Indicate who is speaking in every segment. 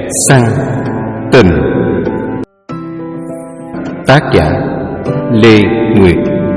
Speaker 1: săn tình. Tác giả Lê Nguyệt.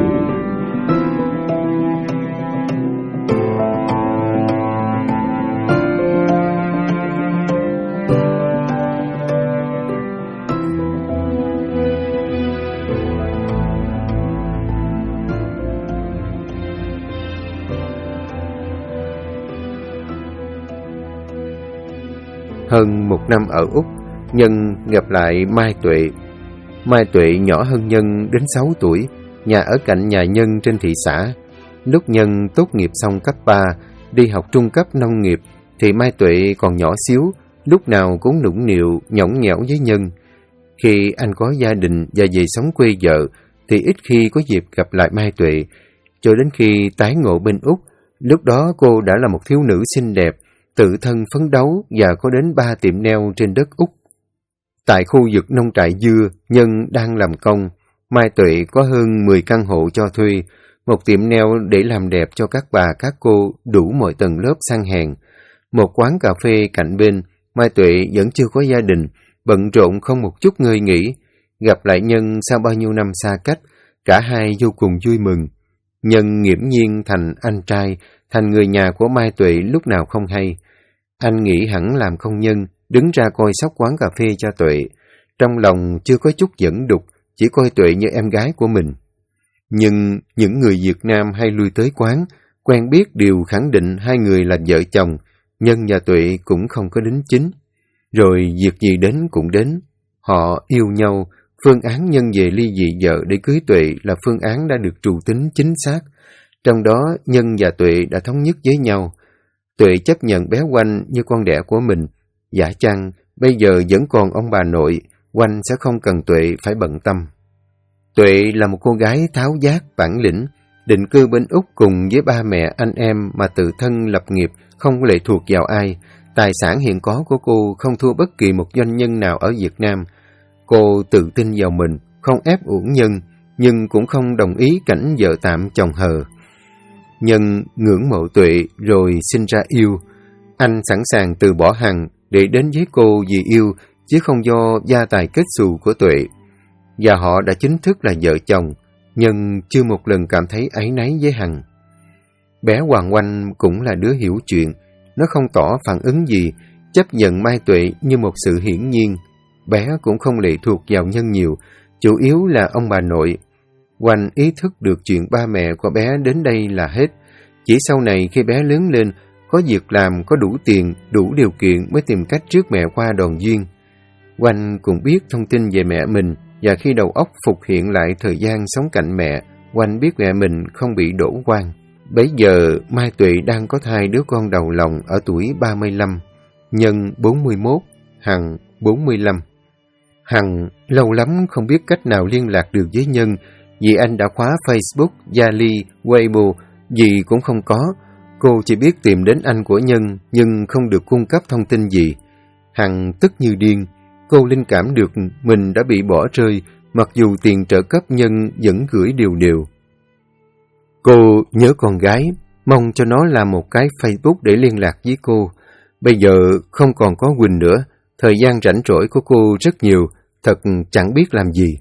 Speaker 1: Hơn một năm ở Úc, Nhân gặp lại Mai Tuệ. Mai Tuệ nhỏ hơn Nhân đến 6 tuổi, nhà ở cạnh nhà Nhân trên thị xã. Lúc Nhân tốt nghiệp xong cấp 3, đi học trung cấp nông nghiệp, thì Mai Tuệ còn nhỏ xíu, lúc nào cũng nũng nịu, nhõng nhẽo với Nhân. Khi anh có gia đình và về sống quê vợ, thì ít khi có dịp gặp lại Mai Tuệ. Cho đến khi tái ngộ bên Úc, lúc đó cô đã là một thiếu nữ xinh đẹp, tự thân phấn đấu và có đến 3 tiệm nail trên đất Úc. Tại khu vực nông trại dưa, Nhân đang làm công. Mai Tuệ có hơn 10 căn hộ cho thuê, một tiệm nail để làm đẹp cho các bà các cô đủ mọi tầng lớp sang hèn, một quán cà phê cạnh bên. Mai Tuệ vẫn chưa có gia đình, bận rộn không một chút ngơi nghỉ. Gặp lại Nhân sau bao nhiêu năm xa cách, cả hai vô cùng vui mừng. Nhân nghiễm nhiên thành anh trai, thành người nhà của Mai Tuệ lúc nào không hay. Anh nghĩ hẳn làm công nhân, đứng ra coi sóc quán cà phê cho Tuệ. Trong lòng chưa có chút dẫn đục, chỉ coi Tuệ như em gái của mình. Nhưng những người Việt Nam hay lui tới quán, quen biết đều khẳng định hai người là vợ chồng. Nhân và Tuệ cũng không có đính chính. Rồi việc gì đến cũng đến. Họ yêu nhau, phương án Nhân về ly dị vợ để cưới Tuệ là phương án đã được trù tính chính xác. Trong đó, Nhân và Tuệ đã thống nhất với nhau. Tuệ chấp nhận bé Oanh như con đẻ của mình. Dạ chăng, bây giờ vẫn còn ông bà nội, Oanh sẽ không cần Tuệ phải bận tâm. Tuệ là một cô gái tháo vát, bản lĩnh, định cư bên Úc cùng với ba mẹ anh em mà tự thân lập nghiệp, không lệ thuộc vào ai. Tài sản hiện có của cô không thua bất kỳ một doanh nhân nào ở Việt Nam. Cô tự tin vào mình, không ép uổng Nhân, nhưng cũng không đồng ý cảnh vợ tạm chồng hờ. Nhân ngưỡng mộ Tuệ rồi sinh ra yêu. Anh sẵn sàng từ bỏ hẳn để đến với cô vì yêu, chứ không do gia tài kết xù của Tuệ. Và họ đã chính thức là vợ chồng. Nhân chưa một lần cảm thấy áy náy với Hằng. Bé Hoàng Oanh cũng là đứa hiểu chuyện. Nó không tỏ phản ứng gì, chấp nhận Mai Tuệ như một sự hiển nhiên. Bé cũng không lệ thuộc vào Nhân nhiều, chủ yếu là ông bà nội. Oanh ý thức được chuyện ba mẹ của bé đến đây là hết. Chỉ sau này khi bé lớn lên, có việc làm, có đủ tiền, đủ điều kiện mới tìm cách rước mẹ qua đoàn duyên. Oanh cũng biết thông tin về mẹ mình, và khi đầu óc phục hiện lại thời gian sống cạnh mẹ, Oanh biết mẹ mình không bị đổ oan. Bấy giờ, Mai Tuệ đang có thai đứa con đầu lòng ở tuổi 35, Nhân 41, Hằng 45. Hằng lâu lắm không biết cách nào liên lạc được với Nhân, vì anh đã khóa Facebook, Zalo, Weibo, gì cũng không có. Cô chỉ biết tìm đến anh của Nhân, nhưng không được cung cấp thông tin gì. Hằng tức như điên. Cô linh cảm được mình đã bị bỏ rơi, mặc dù tiền trợ cấp Nhân vẫn gửi đều đều. Cô nhớ con gái, mong cho nó làm một cái Facebook để liên lạc với cô. Bây giờ không còn có Quỳnh nữa, thời gian rảnh rỗi của cô rất nhiều, thật chẳng biết làm gì.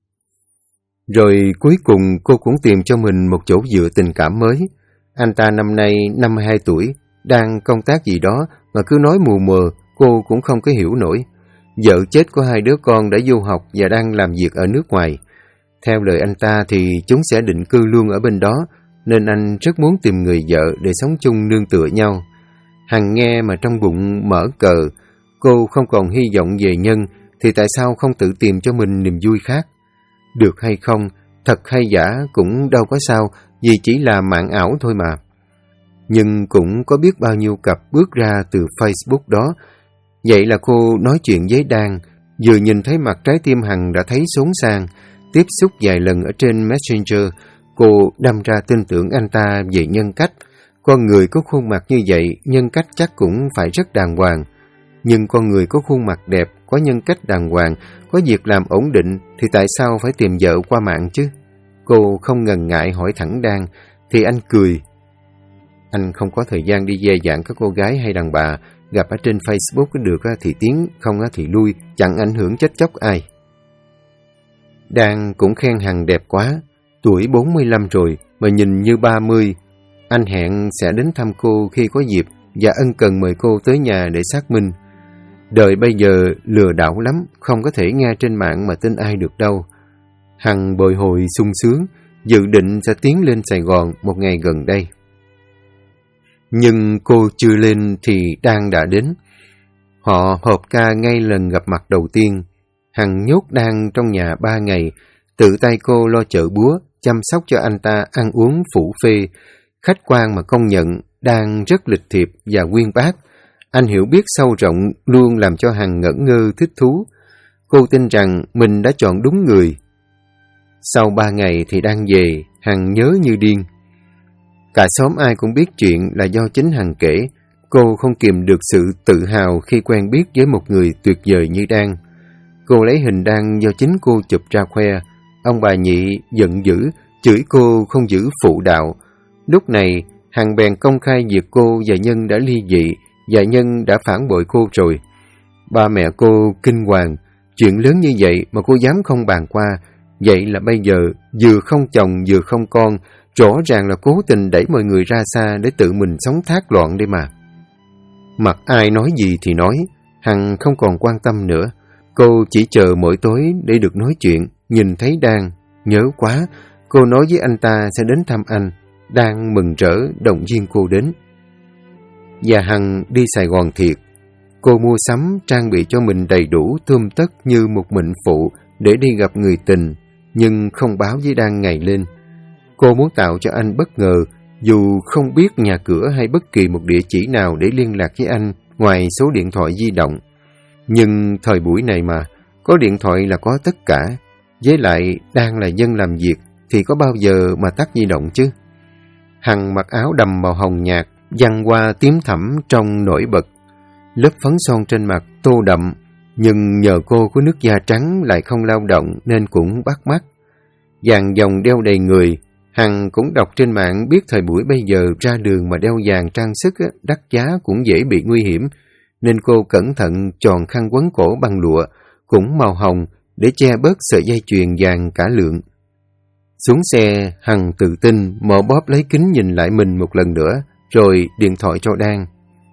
Speaker 1: Rồi cuối cùng cô cũng tìm cho mình một chỗ dựa tình cảm mới. Anh ta năm nay 52 tuổi, đang công tác gì đó mà cứ nói mù mờ, cô cũng không có hiểu nổi. Vợ chết có 2 đứa con đã du học và đang làm việc ở nước ngoài. Theo lời anh ta thì chúng sẽ định cư luôn ở bên đó, nên anh rất muốn tìm người vợ để sống chung nương tựa nhau. Hằng nghe mà trong bụng mở cờ. Cô không còn hy vọng về Nhân, thì tại sao không tự tìm cho mình niềm vui khác? Được hay không, thật hay giả cũng đâu có sao, vì chỉ là mạng ảo thôi mà. Nhưng cũng có biết bao nhiêu cặp bước ra từ Facebook đó. Vậy là cô nói chuyện với Đan, vừa nhìn thấy mặt trái tim Hằng đã thấy xốn sang. Tiếp xúc vài lần ở trên Messenger, cô đâm ra tin tưởng anh ta về nhân cách. Con người có khuôn mặt như vậy, nhân cách chắc cũng phải rất đàng hoàng. Nhưng con người có khuôn mặt đẹp, có nhân cách đàng hoàng, có việc làm ổn định, thì tại sao phải tìm vợ qua mạng chứ? Cô không ngần ngại hỏi thẳng Đan, thì anh cười. Anh không có thời gian đi dè dạn các cô gái hay đàn bà, gặp ở trên Facebook được thì tiến, không thì lui, chẳng ảnh hưởng chết chóc ai. Đan cũng khen Hằng đẹp quá, tuổi 45 rồi mà nhìn như 30. Anh hẹn sẽ đến thăm cô khi có dịp và ân cần mời cô tới nhà để xác minh. Đời bây giờ lừa đảo lắm, không có thể nghe trên mạng mà tin ai được đâu. Hằng bồi hồi sung sướng, dự định sẽ tiến lên Sài Gòn một ngày gần đây. Nhưng cô chưa lên thì Đan đã đến. Họ họp ca ngay lần gặp mặt đầu tiên. Hằng nhốt Đan trong nhà 3 ngày, tự tay cô lo chợ búa, chăm sóc cho anh ta ăn uống phủ phê. Khách quan mà công nhận, Đan rất lịch thiệp và uyên bác. Anh hiểu biết sâu rộng luôn làm cho Hằng ngẩn ngơ thích thú. Cô tin rằng mình đã chọn đúng người. Sau 3 ngày thì Đan về, Hằng nhớ như điên. Cả xóm ai cũng biết chuyện là do chính Hằng kể. Cô không kìm được sự tự hào khi quen biết với một người tuyệt vời như Đan. Cô lấy hình Đan do chính cô chụp ra khoe. Ông bà Nhị giận dữ, chửi cô không giữ phụ đạo. Lúc này, Hằng bèn công khai việc cô và Nhân đã ly dị, và Nhân đã phản bội cô rồi. Ba mẹ cô kinh hoàng, chuyện lớn như vậy mà cô dám không bàn qua. Vậy là bây giờ, vừa không chồng vừa không con, rõ ràng là cố tình đẩy mọi người ra xa để tự mình sống thác loạn đây mà. Mặc ai nói gì thì nói, Hằng không còn quan tâm nữa. Cô chỉ chờ mỗi tối để được nói chuyện, nhìn thấy Đan. Nhớ quá, cô nói với anh ta sẽ đến thăm anh. Đan mừng rỡ động viên cô đến. Và Hằng đi Sài Gòn thiệt. Cô mua sắm, trang bị cho mình đầy đủ tươm tất như một mệnh phụ để đi gặp người tình, nhưng không báo với Đan ngày lên. Cô muốn tạo cho anh bất ngờ, dù không biết nhà cửa hay bất kỳ một địa chỉ nào để liên lạc với anh ngoài số điện thoại di động. Nhưng thời buổi này mà, có điện thoại là có tất cả. Với lại, Đan là dân làm việc, thì có bao giờ mà tắt di động chứ? Hằng mặc áo đầm màu hồng nhạt, văng qua tím thẫm trông nổi bật. Lớp phấn son trên mặt tô đậm, nhưng nhờ cô có nước da trắng lại không lao động nên cũng bắt mắt. Vàng dòng đeo đầy người. Hằng cũng đọc trên mạng biết thời buổi bây giờ ra đường mà đeo vàng trang sức đắt giá cũng dễ bị nguy hiểm, nên cô cẩn thận chọn khăn quấn cổ bằng lụa, cũng màu hồng, để che bớt sợi dây chuyền vàng cả lượng. Xuống xe, Hằng tự tin mò bóp lấy kính nhìn lại mình một lần nữa, rồi điện thoại cho Đan.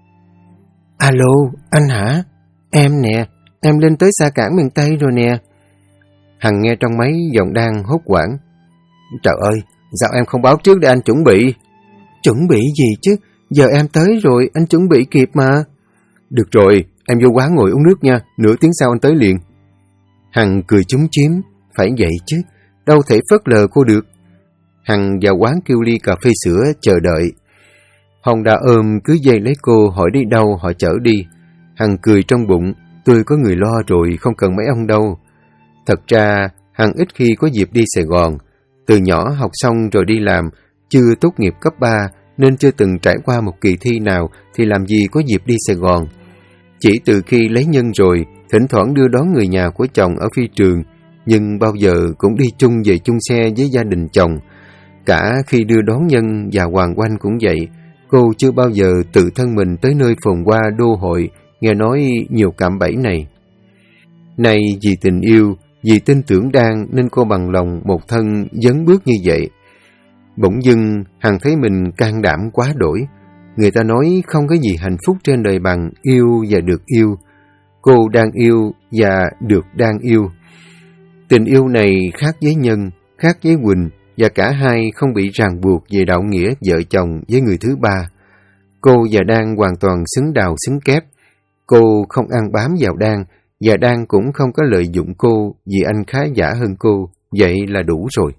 Speaker 1: Alo, anh hả? Em nè, em lên tới xa cảng miền Tây rồi nè. Hằng nghe trong máy giọng Đan hốt hoảng. Trời ơi, sao em không báo trước để anh chuẩn bị? Chuẩn bị gì chứ? Giờ em tới rồi, anh chuẩn bị kịp mà. Được rồi, em vô quán ngồi uống nước nha, nửa tiếng sau anh tới liền. Hằng cười chúm chím, phải vậy chứ, đâu thể phớt lờ cô được. Hằng vào quán kêu ly cà phê sữa chờ đợi. Hồng đã ôm cứ dây lấy cô hỏi đi đâu họ chở đi. Hằng cười trong bụng, tôi có người lo rồi, không cần mấy ông đâu. Thật ra, Hằng ít khi có dịp đi Sài Gòn. Từ nhỏ học xong rồi đi làm, chưa tốt nghiệp cấp 3 nên chưa từng trải qua một kỳ thi nào thì làm gì có dịp đi Sài Gòn. Chỉ từ khi lấy Nhân rồi, thỉnh thoảng đưa đón người nhà của chồng ở phi trường, nhưng bao giờ cũng đi chung về chung xe với gia đình chồng. Cả khi đưa đón Nhân và Hoàng Oanh cũng vậy, cô chưa bao giờ tự thân mình tới nơi phồn hoa đô hội, nghe nói nhiều cạm bẫy này. Nay vì tình yêu, vì tin tưởng Đan nên cô bằng lòng một thân dấn bước như vậy. Bỗng dưng, Hằng thấy mình can đảm quá đổi. Người ta nói không có gì hạnh phúc trên đời bằng yêu và được yêu. Cô đang yêu và được đang yêu. Tình yêu này khác với Nhân, khác với Quỳnh, và cả hai không bị ràng buộc về đạo nghĩa vợ chồng với người thứ ba. Cô và Đan hoàn toàn xứng đào xứng kép. Cô không ăn bám vào Đan, và Đan cũng không có lợi dụng cô vì anh khá giả hơn cô, vậy là đủ rồi.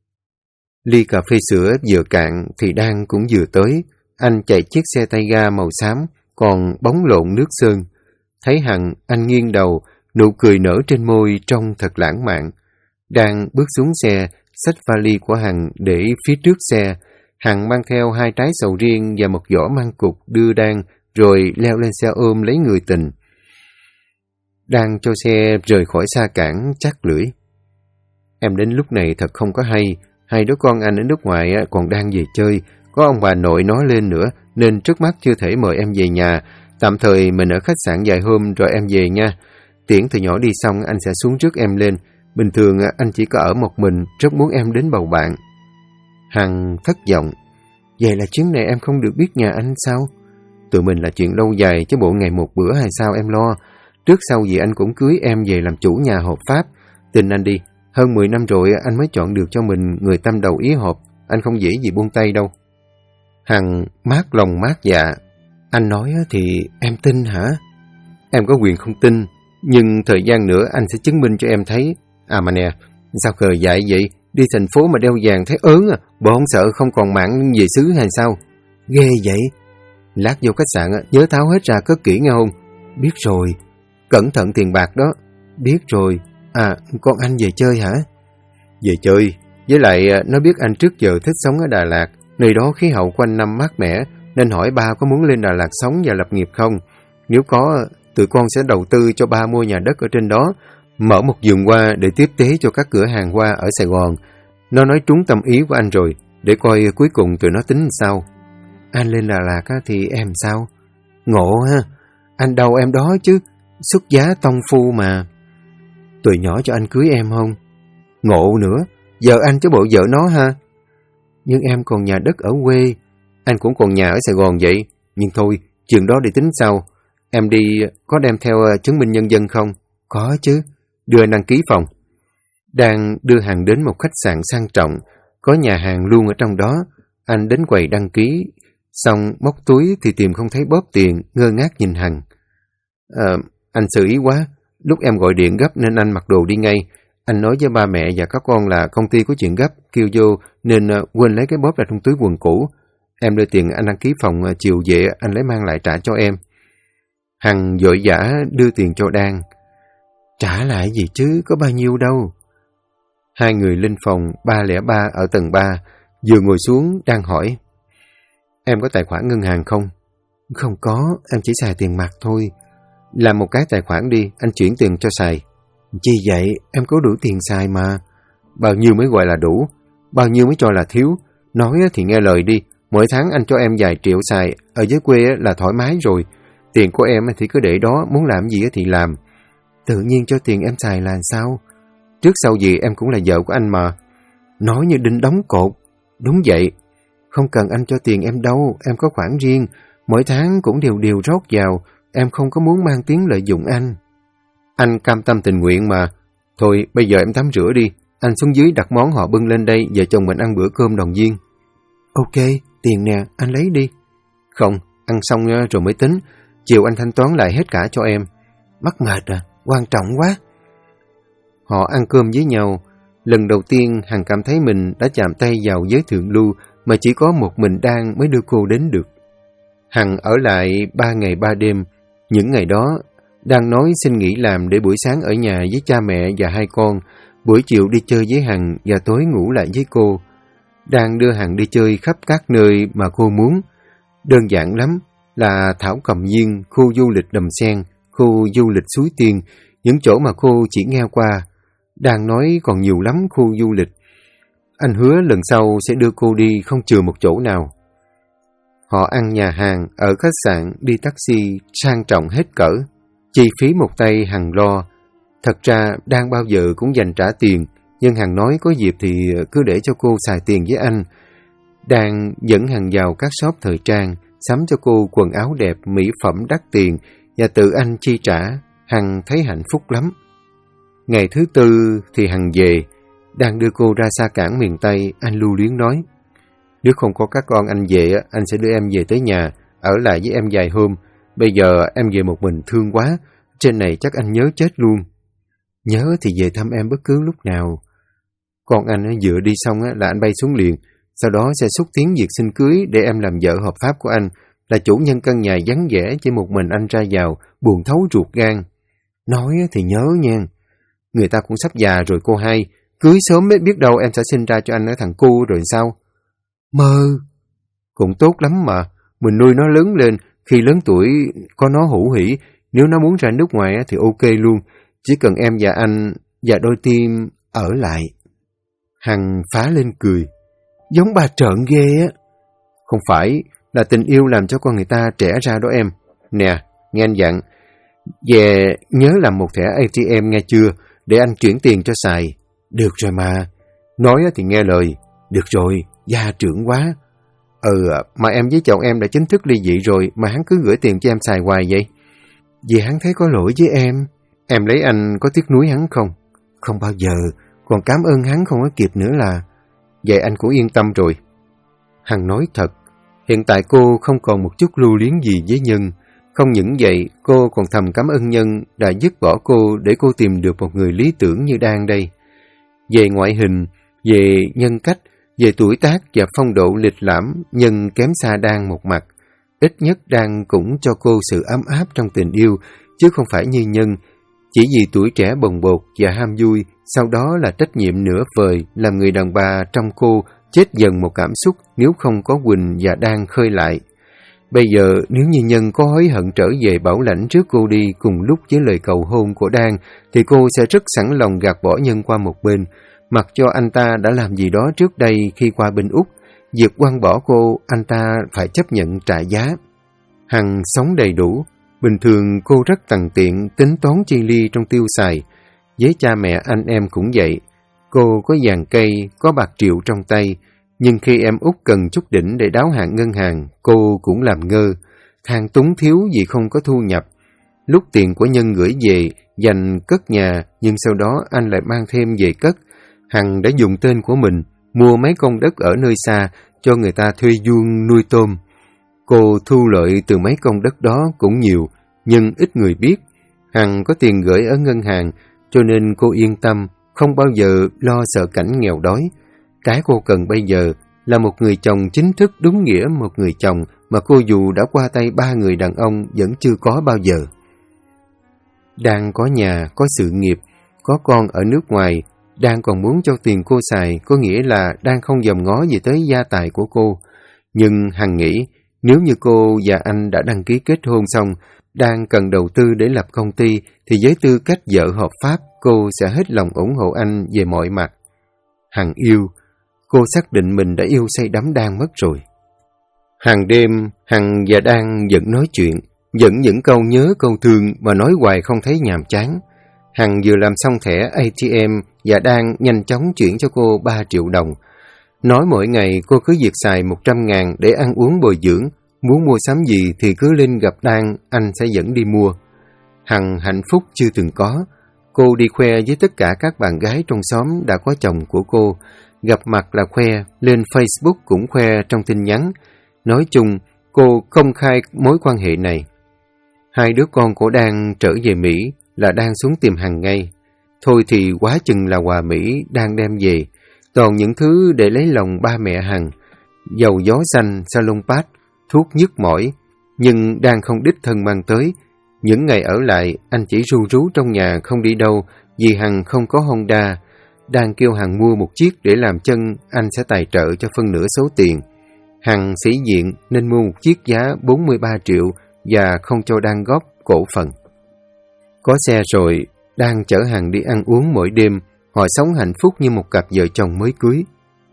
Speaker 1: Ly cà phê sữa vừa cạn thì Đan cũng vừa tới. Anh chạy chiếc xe tay ga màu xám, còn bóng lộn nước sơn. Thấy Hằng, anh nghiêng đầu, nụ cười nở trên môi trông thật lãng mạn. Đan bước xuống xe, xách vali của Hằng để phía trước xe. Hằng mang theo 2 trái sầu riêng và một giỏ măng cục đưa Đan, rồi leo lên xe ôm lấy người tình. Đan cho xe rời khỏi xa cảng chắc lưỡi. Em đến lúc này thật không có hay. Hai đứa con anh ở nước ngoài còn đang về chơi. Có ông bà nội nói lên nữa, nên trước mắt chưa thể mời em về nhà. Tạm thời mình ở khách sạn vài hôm rồi em về nha. Tiễn từ nhỏ đi xong anh sẽ xuống trước em lên. Bình thường anh chỉ có ở một mình, rất muốn em đến bầu bạn. Hằng thất vọng. Vậy là chuyến này em không được biết nhà anh sao? Tụi mình là chuyện lâu dài chứ bộ ngày một bữa hay sao em lo. Trước sau gì anh cũng cưới em về làm chủ nhà hợp pháp. Tin anh đi, hơn 10 năm rồi anh mới chọn được cho mình người tâm đầu ý hợp. Anh không dễ gì buông tay đâu. Hằng mát lòng mát dạ. Anh nói thì em tin hả? Em có quyền không tin, nhưng thời gian nữa anh sẽ chứng minh cho em thấy. À mà nè, sao khờ dại vậy? Đi thành phố mà đeo vàng thấy ớn à? Bộ không sợ không còn mạng về xứ hay sao? Ghê vậy. Lát vô khách sạn nhớ tháo hết ra cất kỹ nghe không? Biết rồi. Cẩn thận tiền bạc đó. Biết rồi. À, con anh về chơi hả? Về chơi. Với lại nó biết anh trước giờ thích sống ở Đà Lạt. Nơi đó khí hậu quanh năm mát mẻ, nên hỏi ba có muốn lên Đà Lạt sống và lập nghiệp không? Nếu có, tụi con sẽ đầu tư cho ba mua nhà đất ở trên đó, mở một vườn hoa để tiếp tế cho các cửa hàng hoa ở Sài Gòn. Nó nói trúng tâm ý của anh rồi, để coi cuối cùng tụi nó tính sao. Anh lên Đà Lạt thì em sao? Ngộ ha, anh đâu em đó chứ, xuất giá tông phu mà. Tụi nhỏ cho anh cưới em không? Ngộ nữa, vợ anh chứ bộ vợ nó ha. Nhưng em còn nhà đất ở quê. Anh cũng còn nhà ở Sài Gòn vậy. Nhưng thôi, chuyện đó để tính sau. Em đi có đem theo chứng minh nhân dân không? Có chứ. Đưa anh đăng ký phòng. Đang đưa Hằng đến một khách sạn sang trọng, có nhà hàng luôn ở trong đó. Anh đến quầy đăng ký, xong móc túi thì tìm không thấy bóp tiền, ngơ ngác nhìn Hằng. Anh xử ý quá. Lúc em gọi điện gấp nên anh mặc đồ đi ngay. Anh nói với ba mẹ và các con là công ty có chuyện gấp, kêu vô nên quên lấy cái bóp ra trong túi quần cũ. Em đưa tiền anh đăng ký phòng, chiều về anh lấy mang lại trả cho em. Hằng vội vã đưa tiền cho Đan. Trả lại gì chứ, có bao nhiêu đâu. Hai người lên phòng 303 ở tầng 3, vừa ngồi xuống Đan hỏi. Em có tài khoản ngân hàng không? Không có, em chỉ xài tiền mặt thôi. Làm một cái tài khoản đi, anh chuyển tiền cho xài. Chi vậy, em có đủ tiền xài mà. Bao nhiêu mới gọi là đủ? Bao nhiêu mới cho là thiếu? Nói thì nghe lời đi, mỗi tháng anh cho em vài triệu xài, ở dưới quê là thoải mái rồi. Tiền của em thì cứ để đó, muốn làm gì thì làm. Tự nhiên cho tiền em xài là sao? Trước sau gì em cũng là vợ của anh mà. Nói như đinh đóng cột. Đúng vậy. Không cần anh cho tiền em đâu, em có khoản riêng. Mỗi tháng cũng đều rót vào, em không có muốn mang tiếng lợi dụng anh. Anh cam tâm tình nguyện mà. Thôi, bây giờ em tắm rửa đi. Anh xuống dưới đặt món họ bưng lên đây, vợ chồng mình ăn bữa cơm đoàn viên. Ok, tiền nè, anh lấy đi. Không, ăn xong rồi mới tính. Chiều anh thanh toán lại hết cả cho em. Mắc mệt à, quan trọng quá. Họ ăn cơm với nhau. Lần đầu tiên Hằng cảm thấy mình đã chạm tay vào giới thượng lưu mà chỉ có một mình Đan mới đưa cô đến được. Hằng ở lại 3 ngày 3 đêm. Những ngày đó, Đan nói xin nghỉ làm để buổi sáng ở nhà với cha mẹ và hai con, buổi chiều đi chơi với Hằng và tối ngủ lại với cô. Đan đưa Hằng đi chơi khắp các nơi mà cô muốn. Đơn giản lắm, là Thảo Cầm Viên, khu du lịch Đầm Sen, khu du lịch Suối Tiên, những chỗ mà cô chỉ nghe qua. Đan nói còn nhiều lắm khu du lịch. Anh hứa lần sau sẽ đưa cô đi không chừa một chỗ nào. Họ ăn nhà hàng, ở khách sạn, đi taxi, sang trọng hết cỡ. Chi phí một tay Hằng lo. Thật ra Đan bao giờ cũng dành trả tiền, nhưng Hằng nói có dịp thì cứ để cho cô xài tiền với anh. Đan dẫn Hằng vào các shop thời trang, sắm cho cô quần áo đẹp, mỹ phẩm đắt tiền và tự anh chi trả. Hằng thấy hạnh phúc lắm. Ngày thứ tư thì Hằng về. Đang đưa cô ra xa cảng miền Tây, anh lưu luyến nói. Nếu không có các con anh về, anh sẽ đưa em về tới nhà, ở lại với em vài hôm. Bây giờ em về một mình thương quá, trên này chắc anh nhớ chết luôn. Nhớ thì về thăm em bất cứ lúc nào. Con anh vừa đi xong là anh bay xuống liền, sau đó sẽ xúc tiến việc xin cưới để em làm vợ hợp pháp của anh, là chủ nhân căn nhà vắng vẻ chỉ một mình anh ra vào, buồn thấu ruột gan. Nói thì nhớ nha. Người ta cũng sắp già rồi cô hai, cưới sớm mới biết đâu em sẽ sinh ra cho anh ở thằng cu rồi sao? Mơ! Cũng tốt lắm mà, mình nuôi nó lớn lên, khi lớn tuổi có nó hữu hỉ, nếu nó muốn ra nước ngoài thì ok luôn, chỉ cần em và anh và đôi tim ở lại. Hằng phá lên cười. Giống bà trợn ghê á. Không phải, là tình yêu làm cho con người ta trẻ ra đó em. Nè, nghe anh dặn. Về nhớ làm một thẻ ATM nghe chưa, để anh chuyển tiền cho xài. Được rồi mà. Nói thì nghe lời. Được rồi, gia trưởng quá. Mà em với chồng em đã chính thức ly dị rồi mà hắn cứ gửi tiền cho em xài hoài vậy? Vì hắn thấy có lỗi với em. Em lấy anh có tiếc nuối hắn không? Không bao giờ, còn cảm ơn hắn không có kịp nữa là. Vậy anh cũng yên tâm rồi. Hằng nói thật, hiện tại cô không còn một chút lưu luyến gì với Nhân. Không những vậy, cô còn thầm cảm ơn Nhân đã dứt bỏ cô để cô tìm được một người lý tưởng như Đan đây. Về ngoại hình, về nhân cách, về tuổi tác và phong độ lịch lãm, Nhân kém xa Đan một mặt. Ít nhất Đan cũng cho cô sự ấm áp trong tình yêu, chứ không phải như Nhân. Chỉ vì tuổi trẻ bồng bột và ham vui, sau đó là trách nhiệm nửa vời, làm người đàn bà trong cô chết dần một cảm xúc nếu không có Quỳnh và Đan khơi lại. Bây giờ nếu như Nhân có hối hận trở về bảo lãnh trước cô đi cùng lúc với lời cầu hôn của Đan, thì cô sẽ rất sẵn lòng gạt bỏ Nhân qua một bên, mặc cho anh ta đã làm gì đó trước đây khi qua bên Úc. Việc quăng bỏ cô, anh ta phải chấp nhận trả giá. Hằng sống đầy đủ. Bình thường cô rất tằn tiện, tính toán chi ly trong tiêu xài. Với cha mẹ anh em cũng vậy. Cô có vàng cây, có bạc triệu trong tay, nhưng khi em út cần chút đỉnh để đáo hạn ngân hàng, cô cũng làm ngơ, than túng thiếu vì không có thu nhập. Lúc tiền của Nhân gửi về, dành cất nhà, nhưng sau đó anh lại mang thêm về cất. Hằng đã dùng tên của mình, mua mấy công đất ở nơi xa, cho người ta thuê vuông nuôi tôm. Cô thu lợi từ mấy công đất đó cũng nhiều, nhưng ít người biết. Hằng có tiền gửi ở ngân hàng, cho nên cô yên tâm, không bao giờ lo sợ cảnh nghèo đói. Cái cô cần bây giờ là một người chồng chính thức đúng nghĩa một người chồng mà cô dù đã qua tay 3 người đàn ông vẫn chưa có bao giờ. Đang có nhà, có sự nghiệp, có con ở nước ngoài, đang còn muốn cho tiền cô xài, có nghĩa là đang không dòm ngó gì tới gia tài của cô. Nhưng Hằng nghĩ, nếu như cô và anh đã đăng ký kết hôn xong, đang cần đầu tư để lập công ty, thì với tư cách vợ hợp pháp, cô sẽ hết lòng ủng hộ anh về mọi mặt. Hằng yêu, cô xác định mình đã yêu say đắm Đan mất rồi. Hàng đêm, Hằng và Đan vẫn nói chuyện, vẫn những câu nhớ câu thương mà nói hoài không thấy nhàm chán. Hằng vừa làm xong thẻ ATM và Đan nhanh chóng chuyển cho cô 3 triệu đồng. Nói mỗi ngày cô cứ việc xài 100.000 để ăn uống bồi dưỡng, muốn mua sắm gì thì cứ lên gặp Đan, anh sẽ dẫn đi mua. Hằng hạnh phúc chưa từng có. Cô đi khoe với tất cả các bạn gái trong xóm đã có chồng của cô. Gặp mặt là khoe, lên Facebook cũng khoe trong tin nhắn. Nói chung, cô công khai mối quan hệ này. 2 đứa con của Đan trở về Mỹ là Đan xuống tìm Hằng ngay. Thôi thì quá chừng là quà Mỹ Đan đem về. Toàn những thứ để lấy lòng ba mẹ Hằng. Dầu gió xanh, salon pad, thuốc nhức mỏi. Nhưng Đan không đích thân mang tới. Những ngày ở lại, anh chỉ ru rú trong nhà không đi đâu vì Hằng không có Honda. Đan kêu Hằng mua một chiếc để làm chân, anh sẽ tài trợ cho phân nửa số tiền. Hằng sĩ diện nên mua một chiếc giá 43 triệu và không cho Đan góp cổ phần. Có xe rồi, Đan chở Hằng đi ăn uống mỗi đêm, họ sống hạnh phúc như một cặp vợ chồng mới cưới.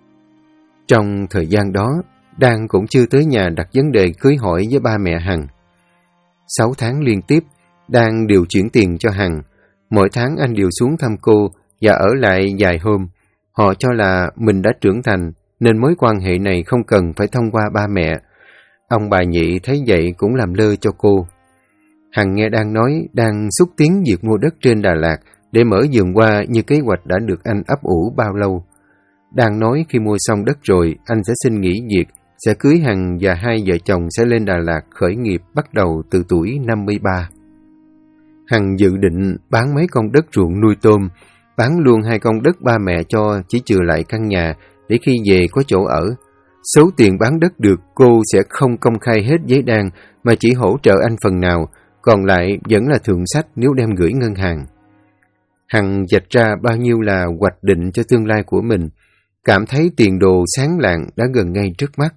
Speaker 1: Trong thời gian đó, Đan cũng chưa tới nhà đặt vấn đề cưới hỏi với ba mẹ Hằng. 6 tháng liên tiếp, Đan đều chuyển tiền cho Hằng. Mỗi tháng anh đều xuống thăm cô và ở lại vài hôm. Họ cho là mình đã trưởng thành, nên mối quan hệ này không cần phải thông qua ba mẹ. Ông bà Nhị thấy vậy cũng làm lơ cho cô. Hằng nghe Đan nói đang xúc tiến việc mua đất trên Đà Lạt để mở vườn hoa như kế hoạch đã được anh ấp ủ bao lâu. Đan nói khi mua xong đất rồi, anh sẽ xin nghỉ việc, sẽ cưới Hằng và 2 vợ chồng sẽ lên Đà Lạt khởi nghiệp bắt đầu từ tuổi 53. Hằng dự định bán mấy con đất ruộng nuôi tôm, bán luôn 2 con đất ba mẹ cho, chỉ chừa lại căn nhà để khi về có chỗ ở. Số tiền bán đất được cô sẽ không công khai hết với Đan mà chỉ hỗ trợ anh phần nào, còn lại vẫn là thượng sách nếu đem gửi ngân hàng. Hằng vạch ra bao nhiêu là hoạch định cho tương lai của mình, cảm thấy tiền đồ sáng lạng đã gần ngay trước mắt.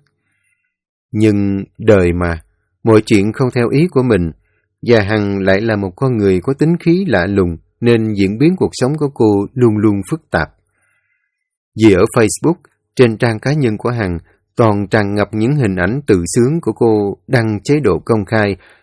Speaker 1: Nhưng đời mà, mọi chuyện không theo ý của mình, và Hằng lại là một con người có tính khí lạ lùng, nên diễn biến cuộc sống của cô luôn luôn phức tạp. Vì ở Facebook, trên trang cá nhân của Hằng, toàn tràn ngập những hình ảnh tự sướng của cô đăng chế độ công khai,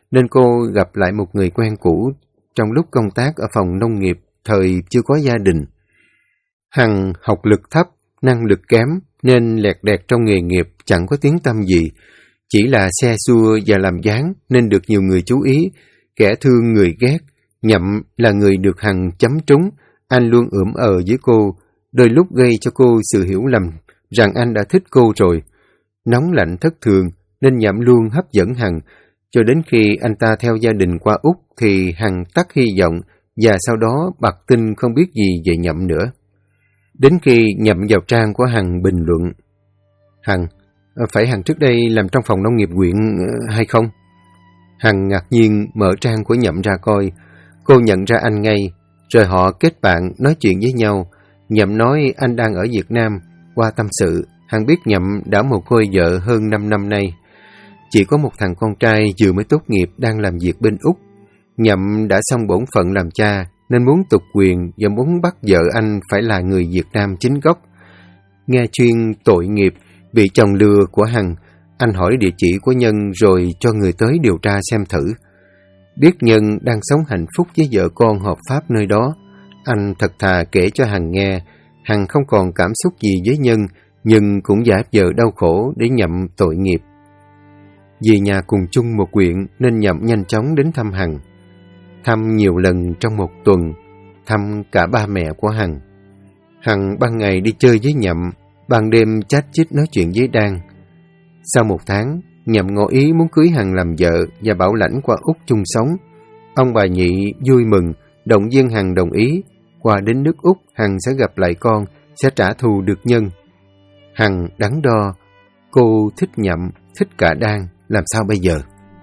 Speaker 1: nên cô gặp lại một người quen cũ trong lúc công tác ở phòng nông nghiệp thời chưa có gia đình. Hằng học lực thấp, năng lực kém nên lẹt đẹt trong nghề nghiệp chẳng có tiếng tăm gì. Chỉ là xe xua và làm dáng nên được nhiều người chú ý, kẻ thương người ghét. Nhậm là người được Hằng chấm trúng, anh luôn ưỡm với cô, đôi lúc gây cho cô sự hiểu lầm rằng anh đã thích cô rồi. Nóng lạnh thất thường nên Nhậm luôn hấp dẫn Hằng, cho đến khi anh ta theo gia đình qua Úc thì Hằng tắt hy vọng và sau đó bặt tin không biết gì về Nhậm nữa. Đến khi Nhậm vào trang của Hằng bình luận: Hằng, phải Hằng trước đây làm trong phòng nông nghiệp huyện hay không? Hằng ngạc nhiên mở trang của Nhậm ra coi. Cô nhận ra anh ngay, rồi họ kết bạn nói chuyện với nhau. Nhậm nói anh đang ở Việt Nam. Qua tâm sự, Hằng biết Nhậm đã mồ côi vợ hơn 5 năm nay. Chỉ có một thằng con trai vừa mới tốt nghiệp đang làm việc bên Úc. Nhậm đã xong bổn phận làm cha nên muốn tục quyền và muốn bắt vợ anh phải là người Việt Nam chính gốc. Nghe chuyên tội nghiệp bị chồng lừa của Hằng, anh hỏi địa chỉ của Nhân rồi cho người tới điều tra xem thử. Biết Nhân đang sống hạnh phúc với vợ con hợp pháp nơi đó, anh thật thà kể cho Hằng nghe. Hằng không còn cảm xúc gì với Nhân, nhưng cũng giả vờ đau khổ để Nhậm tội nghiệp. Vì nhà cùng chung một huyện nên Nhậm nhanh chóng đến thăm Hằng. Thăm nhiều lần trong một tuần, thăm cả ba mẹ của Hằng. Hằng ban ngày đi chơi với Nhậm, ban đêm chát chít nói chuyện với Đan. Sau 1 tháng, Nhậm ngỏ ý muốn cưới Hằng làm vợ và bảo lãnh qua Úc chung sống. Ông bà Nhị vui mừng, động viên Hằng đồng ý. Qua đến nước Úc, Hằng sẽ gặp lại con, sẽ trả thù được Nhân. Hằng đắn đo, cô thích Nhậm, thích cả Đan, làm sao bây giờ?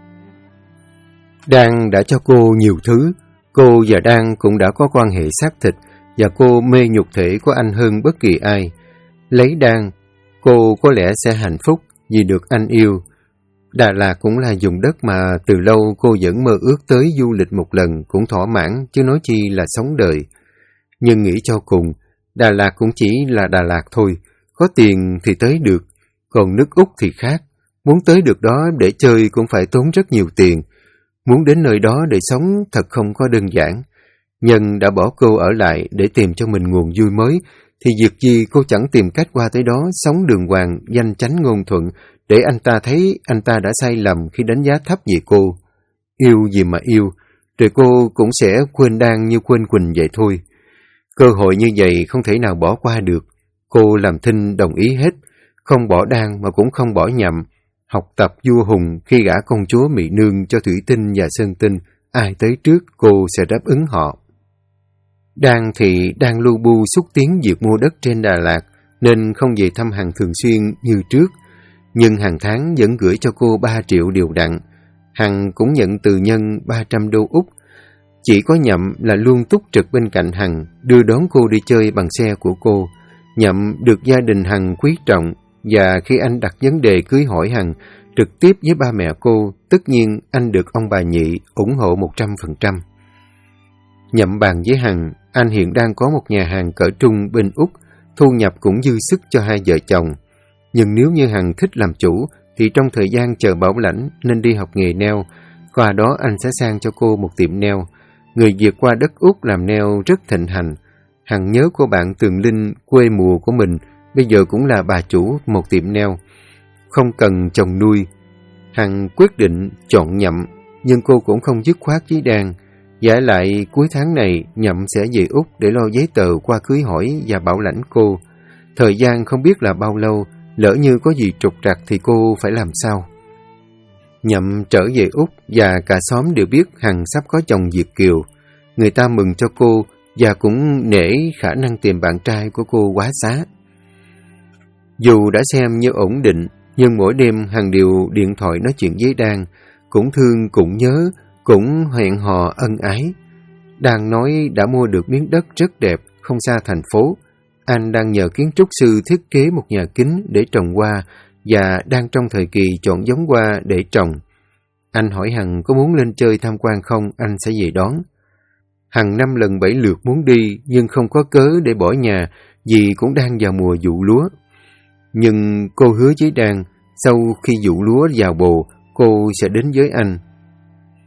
Speaker 1: Đan đã cho cô nhiều thứ, cô và Đan cũng đã có quan hệ xác thịt và cô mê nhục thể của anh hơn bất kỳ ai. Lấy Đan, cô có lẽ sẽ hạnh phúc vì được anh yêu. Đà Lạt cũng là vùng đất mà từ lâu cô vẫn mơ ước tới du lịch một lần cũng thỏa mãn, chứ nói chi là sống đời. Nhưng nghĩ cho cùng, Đà Lạt cũng chỉ là Đà Lạt thôi, có tiền thì tới được, còn nước Úc thì khác. Muốn tới được đó để chơi cũng phải tốn rất nhiều tiền. Muốn đến nơi đó để sống thật không có đơn giản. Nhân đã bỏ cô ở lại để tìm cho mình nguồn vui mới, thì việc gì cô chẳng tìm cách qua tới đó sống đường hoàng, danh chánh ngôn thuận, để anh ta thấy anh ta đã sai lầm khi đánh giá thấp về cô. Yêu gì mà yêu, rồi cô cũng sẽ quên Đan như quên Quỳnh vậy thôi. Cơ hội như vậy không thể nào bỏ qua được. Cô làm thinh đồng ý hết, không bỏ Đan mà cũng không bỏ Nhậm. Học tập vua Hùng khi gả công chúa Mỹ Nương cho Thủy Tinh và Sơn Tinh, ai tới trước cô sẽ đáp ứng họ. Đan thì đang lu bu xúc tiến việc mua đất trên Đà Lạt nên không về thăm Hằng thường xuyên như trước, nhưng hàng tháng vẫn gửi cho cô 3 triệu đều đặn. Hằng cũng nhận từ Nhân 300 đô Úc. Chỉ có Nhậm là luôn túc trực bên cạnh Hằng, đưa đón cô đi chơi bằng xe của cô. Nhậm được gia đình Hằng quý trọng, và khi anh đặt vấn đề cưới hỏi Hằng trực tiếp với ba mẹ cô, tất nhiên anh được ông bà Nhị ủng hộ 100%. Nhậm bàn với Hằng, anh hiện đang có một nhà hàng cỡ trung bên Úc, thu nhập cũng dư sức cho hai vợ chồng. Nhưng nếu như Hằng thích làm chủ, thì trong thời gian chờ bảo lãnh nên đi học nghề neo. Qua đó anh sẽ sang cho cô một tiệm neo. Người Việt qua đất Úc làm neo rất thịnh hành. Hằng nhớ cô bạn Tường Linh, quê mùa của mình, bây giờ cũng là bà chủ một tiệm neo. Không cần chồng nuôi. Hằng quyết định chọn Nhậm, nhưng cô cũng không dứt khoát với Đan. Vả lại cuối tháng này Nhậm sẽ về Úc để lo giấy tờ qua cưới hỏi và bảo lãnh cô. Thời gian không biết là bao lâu, lỡ như có gì trục trặc thì cô phải làm sao? Nhậm trở về Úc và cả xóm đều biết Hằng sắp có chồng Việt kiều. Người ta mừng cho cô và cũng nể khả năng tìm bạn trai của cô quá xá. Dù đã xem như ổn định, nhưng mỗi đêm Hằng đều điện thoại nói chuyện với Đan, cũng thương cũng nhớ, cũng hẹn hò ân ái. Đan nói đã mua được miếng đất rất đẹp, không xa thành phố. Anh đang nhờ kiến trúc sư thiết kế một nhà kính để trồng hoa và đang trong thời kỳ chọn giống hoa để trồng. Anh hỏi Hằng có muốn lên chơi tham quan không, anh sẽ về đón. Hằng 5 lần 7 lượt muốn đi nhưng không có cớ để bỏ nhà vì cũng đang vào mùa vụ lúa. Nhưng cô hứa với Đan sau khi vụ lúa vào bồ cô sẽ đến với anh.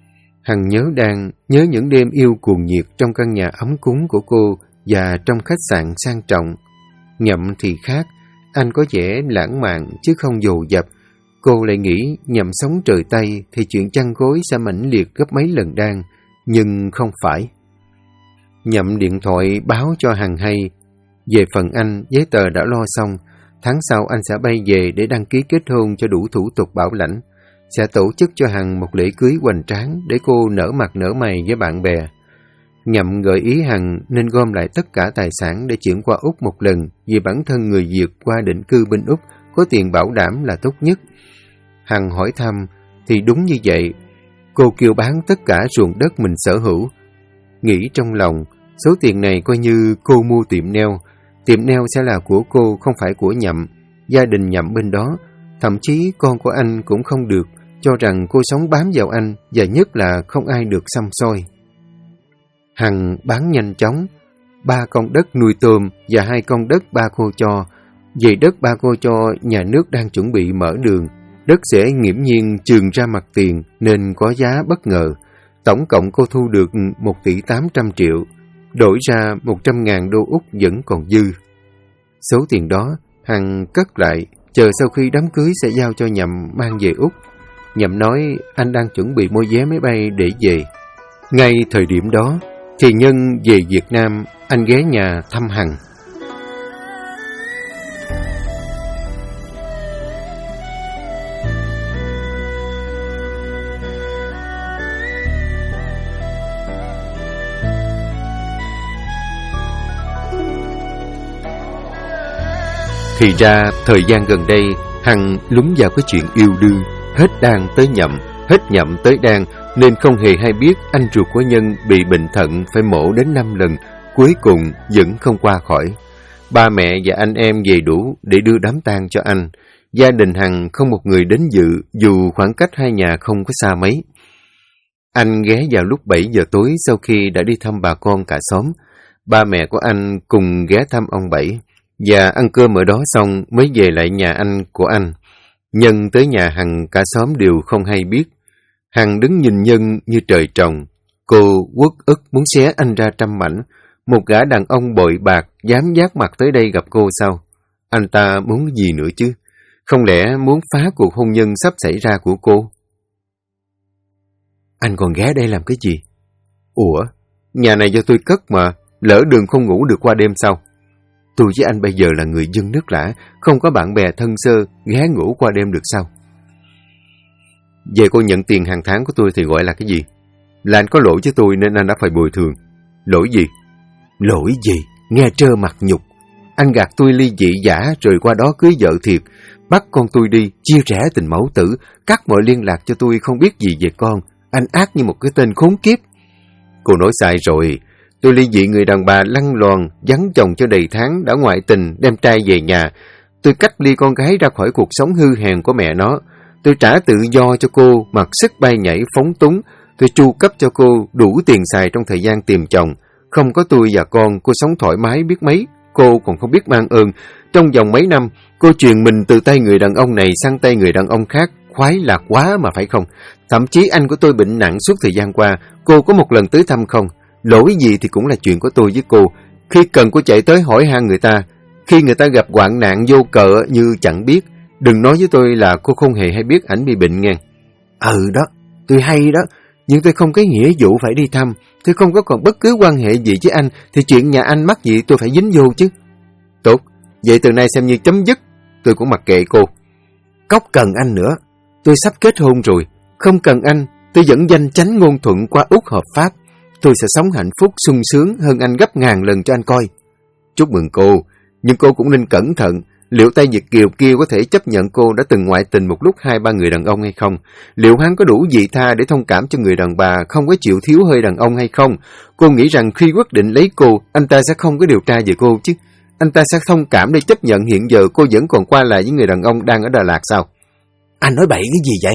Speaker 1: Hằng nhớ những đêm yêu cuồng nhiệt trong căn nhà ấm cúng của cô và trong khách sạn sang trọng. Nhậm thì khác, anh có vẻ lãng mạn chứ không dồ dập. Cô lại nghĩ Nhậm sống trời Tây thì chuyện chăn gối sẽ mãnh liệt gấp mấy lần Đan, nhưng không phải. Nhậm điện thoại báo cho Hằng hay. Về phần anh, giấy tờ đã lo xong. Tháng sau anh sẽ bay về để đăng ký kết hôn cho đủ thủ tục bảo lãnh. Sẽ tổ chức cho Hằng một lễ cưới hoành tráng để cô nở mặt nở mày với bạn bè. Nhậm gợi ý Hằng nên gom lại tất cả tài sản để chuyển qua Úc một lần, vì bản thân người Việt qua định cư bên Úc có tiền bảo đảm là tốt nhất. Hằng hỏi thăm thì đúng như vậy. Cô kêu bán tất cả ruộng đất mình sở hữu. Nghĩ trong lòng, số tiền này coi như cô mua tiệm nail. Tiệm nail sẽ là của cô, không phải của Nhậm. Gia đình Nhậm bên đó, thậm chí con của anh cũng không được, cho rằng cô sống bám vào anh, và nhất là không ai được xăm soi. Hằng bán nhanh chóng, 3 con đất nuôi tôm và 2 con đất ba cô cho. Về đất ba cô cho, nhà nước đang chuẩn bị mở đường. Đất sẽ nghiễm nhiên chườn ra mặt tiền nên có giá bất ngờ. Tổng cộng cô thu được 1 tỷ 800 triệu. Đổi ra 100.000 đô Úc vẫn còn dư. Số tiền đó Hằng cất lại, chờ sau khi đám cưới sẽ giao cho Nhậm mang về Úc. Nhậm nói anh đang chuẩn bị mua vé máy bay để về. Ngay thời điểm đó, thì Nhân về Việt Nam, anh ghé nhà thăm Hằng. Thì ra, thời gian gần đây, Hằng lúng vào cái chuyện yêu đương, hết Đan tới Nhậm, hết Nhậm tới Đan, nên không hề hay biết anh ruột của Nhân bị bệnh thận phải mổ đến 5 lần, cuối cùng vẫn không qua khỏi. Ba mẹ và anh em về đủ để đưa đám tang cho anh. Gia đình Hằng không một người đến dự, dù khoảng cách hai nhà không có xa mấy. Anh ghé vào lúc 7 giờ tối sau khi đã đi thăm bà con cả xóm. Ba mẹ của anh cùng ghé thăm ông Bảy, và ăn cơm ở đó xong mới về lại nhà anh của anh. Nhân tới nhà Hằng cả xóm đều không hay biết. Hằng đứng nhìn Nhân như trời trồng. Cô uất ức muốn xé anh ra trăm mảnh. Một gã đàn ông bội bạc dám vác mặt tới đây gặp cô sao? Anh ta muốn gì nữa chứ? Không lẽ muốn phá cuộc hôn nhân sắp xảy ra của cô? Anh còn ghé đây làm cái gì? Ủa, nhà này do tôi cất mà, lỡ đường không ngủ được qua đêm sao? Tôi với anh bây giờ là người dân nước lã, không có bạn bè thân sơ, ghé ngủ qua đêm được sao? Về cô nhận tiền hàng tháng của tôi thì gọi là cái gì? Là anh có lỗi với tôi nên anh đã phải bồi thường. Lỗi gì? Lỗi gì? Nghe trơ mặt nhục. Anh gạt tôi ly dị giả rồi qua đó cưới vợ thiệt, bắt con tôi đi, chia rẽ tình mẫu tử, cắt mọi liên lạc cho tôi không biết gì về con. Anh ác như một cái tên khốn kiếp. Cô nói sai rồi. Tôi ly dị người đàn bà lăng loàn, vắng chồng cho đầy tháng, đã ngoại tình, đem trai về nhà. Tôi cách ly con gái ra khỏi cuộc sống hư hèn của mẹ nó. Tôi trả tự do cho cô, mặc sức bay nhảy phóng túng. Tôi chu cấp cho cô đủ tiền xài trong thời gian tìm chồng. Không có tôi và con, cô sống thoải mái biết mấy. Cô còn không biết mang ơn. Trong vòng mấy năm, cô truyền mình từ tay người đàn ông này sang tay người đàn ông khác. Khoái lạc quá mà phải không? Thậm chí anh của tôi bệnh nặng suốt thời gian qua. Cô có một lần tới thăm không? Lỗi gì thì cũng là chuyện của tôi với cô. Khi cần cô chạy tới hỏi han người ta. Khi người ta gặp hoạn nạn vô cớ như chẳng biết. Đừng nói với tôi là cô không hề hay biết ảnh bị bệnh nghe. Đó, tôi hay đó. Nhưng tôi không có nghĩa vụ phải đi thăm. Tôi không có còn bất cứ quan hệ gì với anh. Thì chuyện nhà anh mắc gì tôi phải dính vô chứ. Tốt, vậy từ nay xem như chấm dứt. Tôi cũng mặc kệ cô. Cóc cần anh nữa. Tôi sắp kết hôn rồi. Không cần anh. Tôi vẫn danh chánh ngôn thuận qua Úc hợp pháp. Tôi sẽ sống hạnh phúc sung sướng hơn anh gấp ngàn lần cho anh coi. Chúc mừng cô. Nhưng cô cũng nên cẩn thận. Liệu tay Việt kiều kia có thể chấp nhận cô đã từng ngoại tình một lúc 2-3 người đàn ông hay không? Liệu hắn có đủ vị tha để thông cảm cho người đàn bà không có chịu thiếu hơi đàn ông hay không? Cô nghĩ rằng khi quyết định lấy cô, anh ta sẽ không có điều tra về cô chứ? Anh ta sẽ thông cảm để chấp nhận hiện giờ cô vẫn còn qua lại với người đàn ông đang ở Đà Lạt sao? Anh nói bậy cái gì vậy?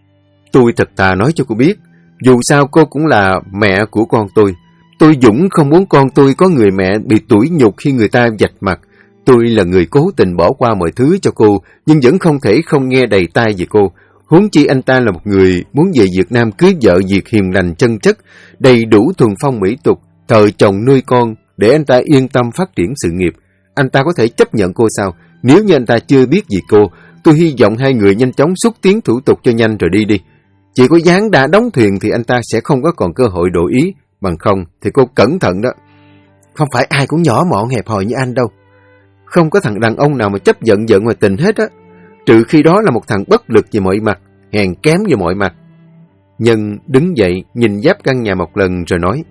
Speaker 1: Tôi thật thà nói cho cô biết. Dù sao cô cũng là mẹ của con tôi. Tôi dũng không muốn con tôi có người mẹ bị tủi nhục khi người ta vạch mặt. Tôi là người cố tình bỏ qua mọi thứ cho cô, nhưng vẫn không thể không nghe đầy tai về cô. Huống chi anh ta là một người muốn về Việt Nam cưới vợ Việt hiền lành chân chất, đầy đủ thuần phong mỹ tục, thờ chồng nuôi con, để anh ta yên tâm phát triển sự nghiệp. Anh ta có thể chấp nhận cô sao? Nếu như anh ta chưa biết gì cô, tôi hy vọng hai người nhanh chóng xúc tiến thủ tục cho nhanh rồi đi đi. Chỉ có gián đã đóng thuyền thì anh ta sẽ không có còn cơ hội đổi ý, bằng không thì cô cẩn thận đó. Không phải ai cũng nhỏ mọn hẹp hòi như anh đâu. Không có thằng đàn ông nào mà chấp nhận vợ ngoài tình hết á, trừ khi đó là một thằng bất lực về mọi mặt, hèn kém về mọi mặt. Nhân đứng dậy nhìn giáp căn nhà một lần rồi nói: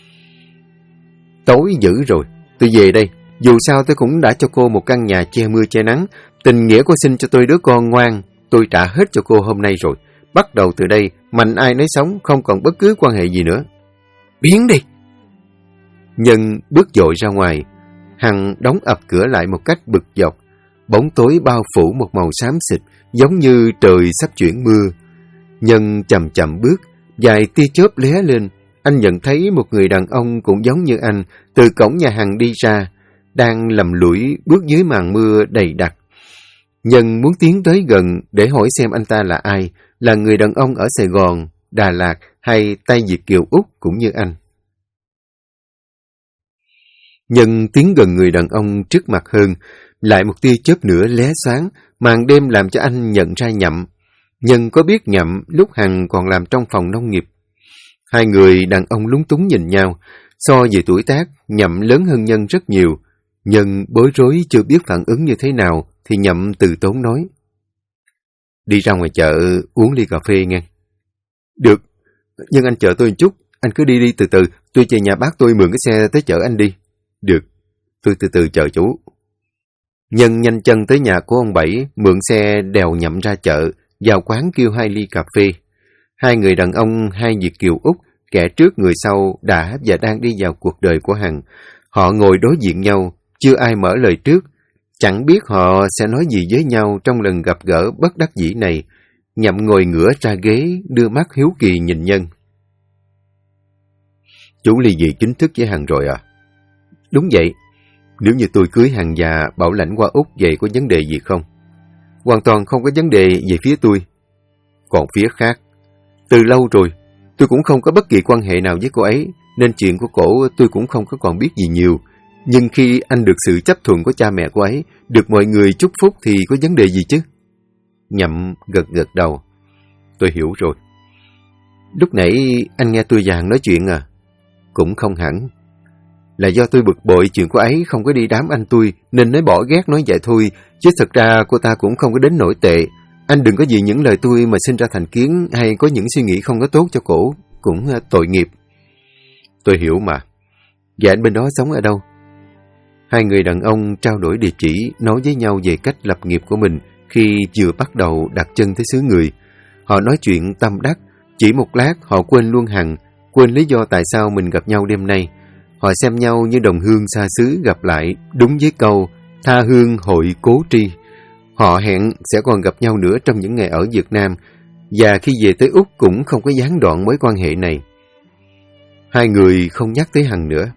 Speaker 1: Tối dữ rồi, tôi về đây. Dù sao tôi cũng đã cho cô một căn nhà che mưa che nắng. Tình nghĩa cô sinh cho tôi đứa con ngoan, tôi trả hết cho cô hôm nay rồi. Bắt đầu từ đây, mạnh ai nấy sống, không còn bất cứ quan hệ gì nữa. Biến đi! Nhân bước dội ra ngoài. Hằng đóng ập cửa lại một cách bực dọc. Bóng tối bao phủ một màu xám xịt, giống như trời sắp chuyển mưa. Nhân chậm chậm bước, vài tia chớp lóe lên. Anh nhận thấy một người đàn ông cũng giống như anh, từ cổng nhà Hằng đi ra, đang lầm lũi bước dưới màn mưa đầy đặc. Nhân muốn tiến tới gần để hỏi xem anh ta là ai, là người đàn ông ở Sài Gòn, Đà Lạt hay Tây Việt Kiều Úc cũng như anh. Nhân tiến gần người đàn ông trước mặt hơn, lại một tia chớp nữa lóe sáng, màn đêm làm cho anh nhận ra Nhậm. Nhân có biết Nhậm lúc Hằng còn làm trong phòng nông nghiệp. Hai người đàn ông lúng túng nhìn nhau. So về tuổi tác, Nhậm lớn hơn Nhân rất nhiều. Nhân bối rối chưa biết phản ứng như thế nào, thì Nhậm từ tốn nói: Đi ra ngoài chợ uống ly cà phê nghe. Được, nhưng anh chờ tôi một chút, anh cứ đi từ từ, tôi về nhà bác tôi mượn cái xe tới chở anh đi. Được, tôi từ từ chờ chú. Nhân nhanh chân tới nhà của ông Bảy, mượn xe đèo Nhậm ra chợ, vào quán kêu 2 ly cà phê. Hai người đàn ông hai Việt kiều Úc, kẻ trước người sau đã và đang đi vào cuộc đời của Hằng. Họ ngồi đối diện nhau, chưa ai mở lời trước. Chẳng biết họ sẽ nói gì với nhau trong lần gặp gỡ bất đắc dĩ này. Nhậm ngồi ngửa ra ghế, đưa mắt hiếu kỳ nhìn Nhân. Chú ly dị chính thức với Hằng rồi à? Đúng vậy. Nếu như tôi cưới Hằng và bảo lãnh qua Úc, vậy có vấn đề gì không? Hoàn toàn không có vấn đề về phía tôi. Còn phía khác, từ lâu rồi, tôi cũng không có bất kỳ quan hệ nào với cô ấy, nên chuyện của cổ tôi cũng không có còn biết gì nhiều. Nhưng khi anh được sự chấp thuận của cha mẹ cô ấy, được mọi người chúc phúc thì có vấn đề gì chứ? Nhậm gật gật đầu. Tôi hiểu rồi. Lúc nãy anh nghe tôi và Hằng nói chuyện à? Cũng không hẳn. Là do tôi bực bội chuyện cô ấy không có đi đám anh tôi, nên nói bỏ ghét nói vậy thôi, chứ thật ra cô ta cũng không có đến nổi tệ. Anh đừng có vì những lời tôi mà sinh ra thành kiến hay có những suy nghĩ không có tốt cho cổ, cũng tội nghiệp. Tôi hiểu mà. Và anh bên đó sống ở đâu? Hai người đàn ông trao đổi địa chỉ, nói với nhau về cách lập nghiệp của mình khi vừa bắt đầu đặt chân tới xứ người. Họ nói chuyện tâm đắc, chỉ một lát họ quên luôn Hằng, quên lý do tại sao mình gặp nhau đêm nay. Họ xem nhau như đồng hương xa xứ gặp lại, đúng với câu tha hương hội cố tri. Họ hẹn sẽ còn gặp nhau nữa trong những ngày ở Việt Nam, và khi về tới Úc cũng không có gián đoạn mối quan hệ này. Hai người không nhắc tới Hằng nữa.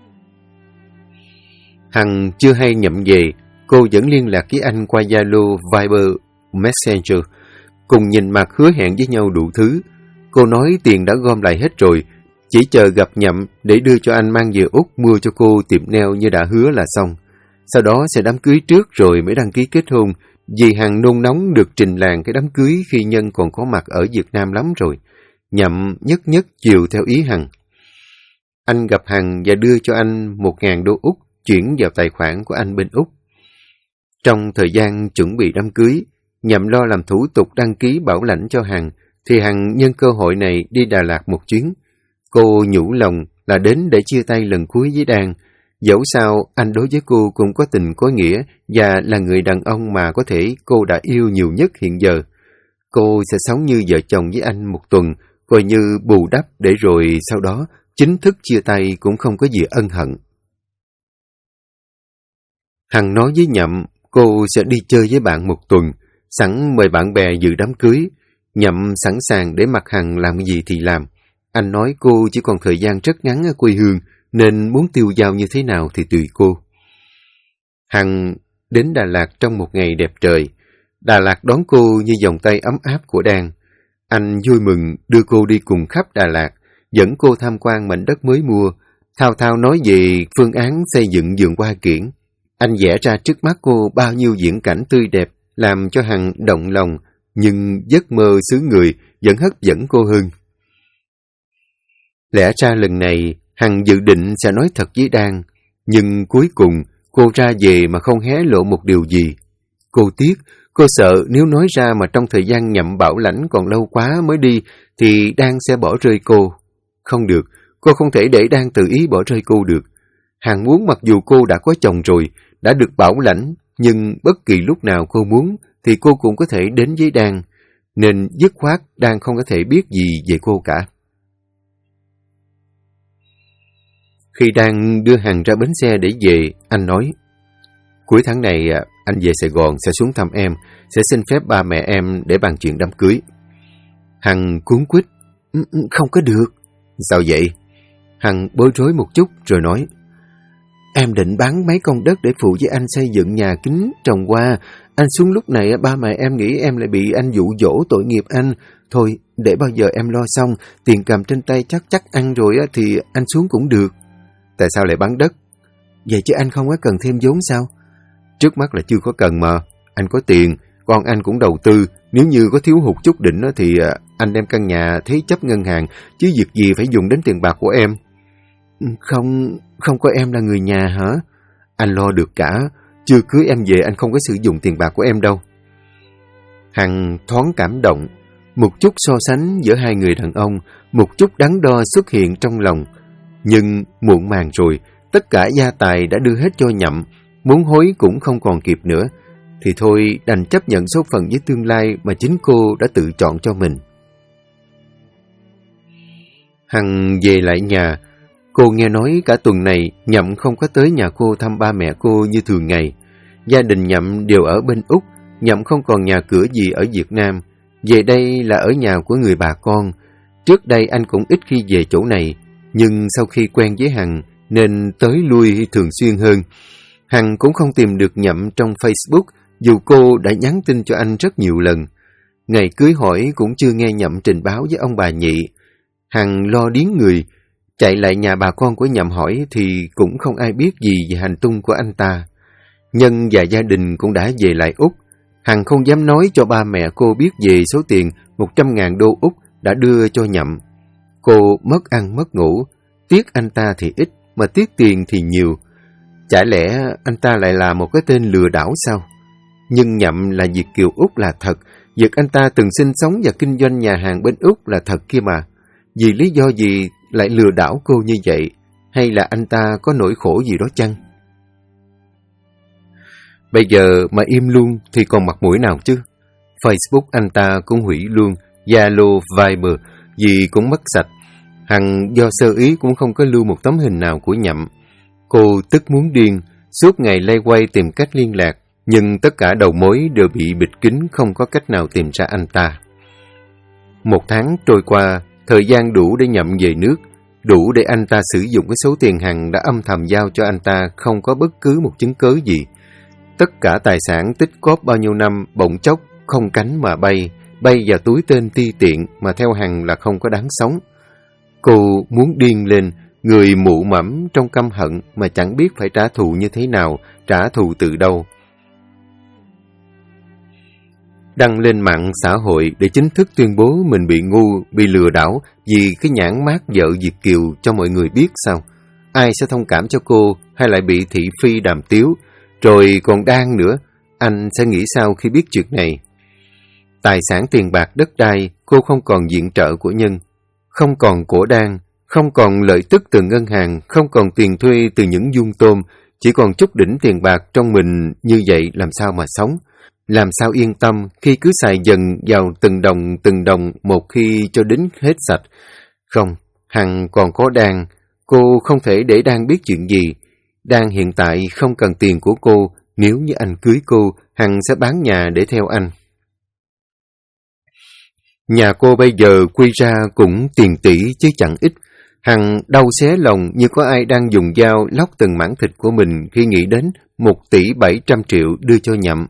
Speaker 1: Hằng chưa hay Nhậm về, cô vẫn liên lạc với anh qua Zalo, Viber, Messenger, cùng nhìn mặt hứa hẹn với nhau đủ thứ. Cô nói tiền đã gom lại hết rồi, chỉ chờ gặp Nhậm để đưa cho anh mang về Úc mua cho cô tiệm nail như đã hứa là xong. Sau đó sẽ đám cưới trước rồi mới đăng ký kết hôn, vì Hằng nôn nóng được trình làng cái đám cưới khi Nhân còn có mặt ở Việt Nam lắm rồi. Nhậm nhất nhất chiều theo ý Hằng. Anh gặp Hằng và đưa cho anh 1.000 đô Úc chuyển vào tài khoản của anh bên Úc. Trong thời gian chuẩn bị đám cưới, Nhậm lo làm thủ tục đăng ký bảo lãnh cho Hằng, thì Hằng nhân cơ hội này đi Đà Lạt một chuyến. Cô nhủ lòng là đến để chia tay lần cuối với Đan. Dẫu sao, anh đối với cô cũng có tình có nghĩa và là người đàn ông mà có thể cô đã yêu nhiều nhất hiện giờ. Cô sẽ sống như vợ chồng với anh một tuần, coi như bù đắp để rồi sau đó chính thức chia tay cũng không có gì ân hận. Hằng nói với Nhậm cô sẽ đi chơi với bạn một tuần, sẵn mời bạn bè dự đám cưới. Nhậm sẵn sàng để mặc Hằng làm gì thì làm. Anh nói cô chỉ còn thời gian rất ngắn ở quê hương, nên muốn tiêu dao như thế nào thì tùy cô. Hằng đến Đà Lạt trong một ngày đẹp trời. Đà Lạt đón cô như vòng tay ấm áp của Đan. Anh vui mừng đưa cô đi cùng khắp Đà Lạt, dẫn cô tham quan mảnh đất mới mua, thao thao nói về phương án xây dựng vườn hoa kiển. Anh vẽ ra trước mắt cô bao nhiêu viễn cảnh tươi đẹp, làm cho Hằng động lòng, nhưng giấc mơ xứ người vẫn hấp dẫn cô hơn. Lẽ ra lần này, Hằng dự định sẽ nói thật với Đan, nhưng cuối cùng cô ra về mà không hé lộ một điều gì. Cô tiếc, cô sợ nếu nói ra mà trong thời gian Nhậm bảo lãnh còn lâu quá mới đi, thì Đan sẽ bỏ rơi cô. Không được, cô không thể để Đan tự ý bỏ rơi cô được. Hằng muốn mặc dù cô đã có chồng rồi, đã được bảo lãnh, nhưng bất kỳ lúc nào cô muốn thì cô cũng có thể đến với Đan, nên dứt khoát Đan không có thể biết gì về cô cả. Khi Đan đưa Hằng ra bến xe để về, anh nói, cuối tháng này anh về Sài Gòn sẽ xuống thăm em, sẽ xin phép ba mẹ em để bàn chuyện đám cưới. Hằng cuống quýt, không có được. Sao vậy? Hằng bối rối một chút rồi nói, em định bán mấy con đất để phụ với anh xây dựng nhà kính trồng hoa. Anh xuống lúc này ba mẹ em nghĩ em lại bị anh dụ dỗ tội nghiệp anh. Thôi, để bao giờ em lo xong, tiền cầm trên tay chắc ăn rồi thì anh xuống cũng được. Tại sao lại bán đất? Vậy chứ anh không có cần thêm vốn sao? Trước mắt là chưa có cần mà. Anh có tiền, con anh cũng đầu tư. Nếu như có thiếu hụt chút đỉnh thì anh đem căn nhà thế chấp ngân hàng, chứ việc gì phải dùng đến tiền bạc của em. Không có em là người nhà hả? Anh lo được cả. Chưa cưới em về anh không có sử dụng tiền bạc của em đâu. Hằng thoáng cảm động. Một chút so sánh giữa hai người đàn ông, một chút đắn đo xuất hiện trong lòng. Nhưng muộn màng rồi, tất cả gia tài đã đưa hết cho Nhậm, muốn hối cũng không còn kịp nữa. Thì thôi đành chấp nhận số phận với tương lai mà chính cô đã tự chọn cho mình. Hằng về lại nhà. Cô nghe nói cả tuần này Nhậm không có tới nhà cô thăm ba mẹ cô như thường ngày. Gia đình Nhậm đều ở bên Úc, Nhậm không còn nhà cửa gì ở Việt Nam. Về đây là ở nhà của người bà con. Trước đây anh cũng ít khi về chỗ này, nhưng sau khi quen với Hằng nên tới lui thường xuyên hơn. Hằng cũng không tìm được Nhậm trong Facebook, dù cô đã nhắn tin cho anh rất nhiều lần. Ngày cưới hỏi cũng chưa nghe Nhậm trình báo với ông bà Nhị. Hằng lo điếng người, chạy lại nhà bà con của Nhậm hỏi thì cũng không ai biết gì về hành tung của anh ta. Nhân và gia đình cũng đã về lại Úc. Hằng không dám nói cho ba mẹ cô biết về số tiền 100.000 đô Úc đã đưa cho Nhậm. Cô mất ăn mất ngủ, tiếc anh ta thì ít, mà tiếc tiền thì nhiều. Chả lẽ anh ta lại là một cái tên lừa đảo sao? Nhưng Nhậm là Việt kiều Úc là thật, việc anh ta từng sinh sống và kinh doanh nhà hàng bên Úc là thật kia mà. Vì lý do gì lại lừa đảo cô như vậy? Hay là anh ta có nỗi khổ gì đó chăng? Bây giờ mà im luôn thì còn mặt mũi nào chứ? Facebook anh ta cũng hủy luôn, Zalo, Viber gì cũng mất sạch. Hằng do sơ ý cũng không có lưu một tấm hình nào của Nhậm. Cô tức muốn điên, suốt ngày lay quay tìm cách liên lạc, nhưng tất cả đầu mối đều bị bịt kín, không có cách nào tìm ra anh ta. 1 tháng trôi qua, thời gian đủ để Nhậm về nước, đủ để anh ta sử dụng cái số tiền Hằng đã âm thầm giao cho anh ta, không có bất cứ một chứng cớ gì. Tất cả tài sản tích góp bao nhiêu năm bỗng chốc không cánh mà bay vào túi tên ti tiện mà theo Hằng là không có đáng sống. Cô muốn điên lên, người mụ mẫm trong căm hận mà chẳng biết phải trả thù như thế nào, trả thù từ đâu. Đăng lên mạng xã hội để chính thức tuyên bố mình bị ngu, bị lừa đảo vì cái nhãn mác vợ Việt kiều cho mọi người biết sao? Ai sẽ thông cảm cho cô hay lại bị thị phi đàm tiếu? Rồi còn Đan nữa, anh sẽ nghĩ sao khi biết chuyện này? Tài sản tiền bạc đất đai, cô không còn viện trợ của Nhân, không còn của Đan, không còn lợi tức từ ngân hàng, không còn tiền thuê từ những vuông tôm, chỉ còn chút đỉnh tiền bạc trong mình. Như vậy làm sao mà sống? Làm sao yên tâm khi cứ xài dần vào từng đồng một khi cho đến hết sạch? Không, Hằng còn có Đan, cô không thể để Đan biết chuyện gì. Đan hiện tại không cần tiền của cô, nếu như anh cưới cô, Hằng sẽ bán nhà để theo anh. Nhà cô bây giờ quy ra cũng tiền tỷ chứ chẳng ít. Hằng đau xé lòng như có ai đang dùng dao lóc từng mảng thịt của mình khi nghĩ đến 1,7 tỷ đưa cho Nhậm.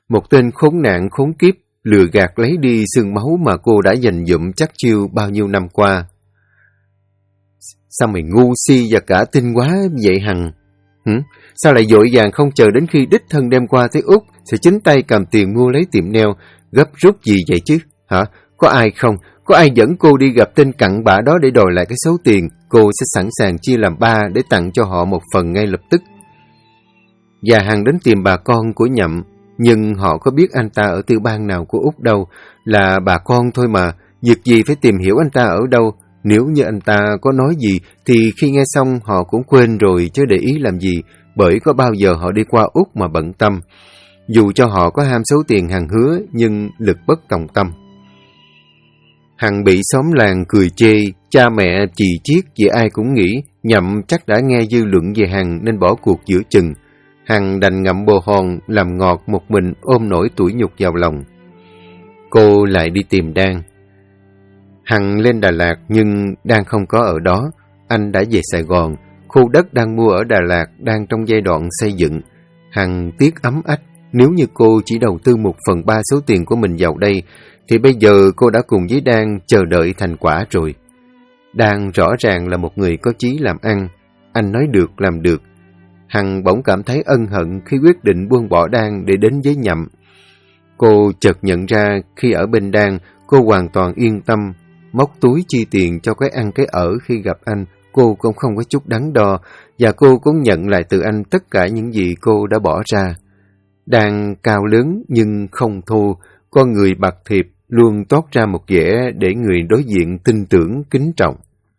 Speaker 1: Một tên khốn nạn khốn kiếp lừa gạt lấy đi xương máu mà cô đã dành dụm chắc chiêu bao nhiêu năm qua. Sao mày ngu si và cả tin quá vậy Hằng? Sao lại vội vàng không chờ đến khi đích thân đem qua tới Úc sẽ chính tay cầm tiền mua lấy tiệm nail, gấp rút gì vậy chứ? Hả? Có ai không? Có ai dẫn cô đi gặp tên cặn bã đó để đòi lại cái số tiền? Cô sẽ sẵn sàng chia làm 3 để tặng cho họ một phần ngay lập tức. Và Hằng đến tìm bà con của Nhậm, nhưng họ có biết anh ta ở tiểu bang nào của Úc đâu, là bà con thôi mà, việc gì phải tìm hiểu anh ta ở đâu. Nếu như anh ta có nói gì thì khi nghe xong họ cũng quên rồi chứ để ý làm gì, bởi có bao giờ họ đi qua Úc mà bận tâm. Dù cho họ có ham số tiền Hằng hứa, nhưng lực bất tòng tâm. Hằng bị xóm làng cười chê, cha mẹ chì chiết vì ai cũng nghĩ Nhậm chắc đã nghe dư luận về Hằng nên bỏ cuộc giữa chừng. Hằng đành ngậm bồ hòn, làm ngọt một mình ôm nỗi tủi nhục vào lòng. Cô lại đi tìm Đan. Hằng lên Đà Lạt nhưng Đan không có ở đó. Anh đã về Sài Gòn. Khu đất đang mua ở Đà Lạt đang trong giai đoạn xây dựng. Hằng tiếc ấm ách. Nếu như cô chỉ đầu tư 1/3 số tiền của mình vào đây, thì bây giờ cô đã cùng với Đan chờ đợi thành quả rồi. Đan rõ ràng là một người có chí làm ăn. Anh nói được làm được. Hằng bỗng cảm thấy ân hận khi quyết định buông bỏ Đan để đến với Nhậm. Cô chợt nhận ra khi ở bên Đan, cô hoàn toàn yên tâm, móc túi chi tiền cho cái ăn cái ở khi gặp anh, cô cũng không có chút đắn đo, và cô cũng nhận lại từ anh tất cả những gì cô đã bỏ ra. Đan cao lớn nhưng không thô, con người bạc thiệp, luôn toát ra một vẻ để người đối diện tin tưởng, kính trọng.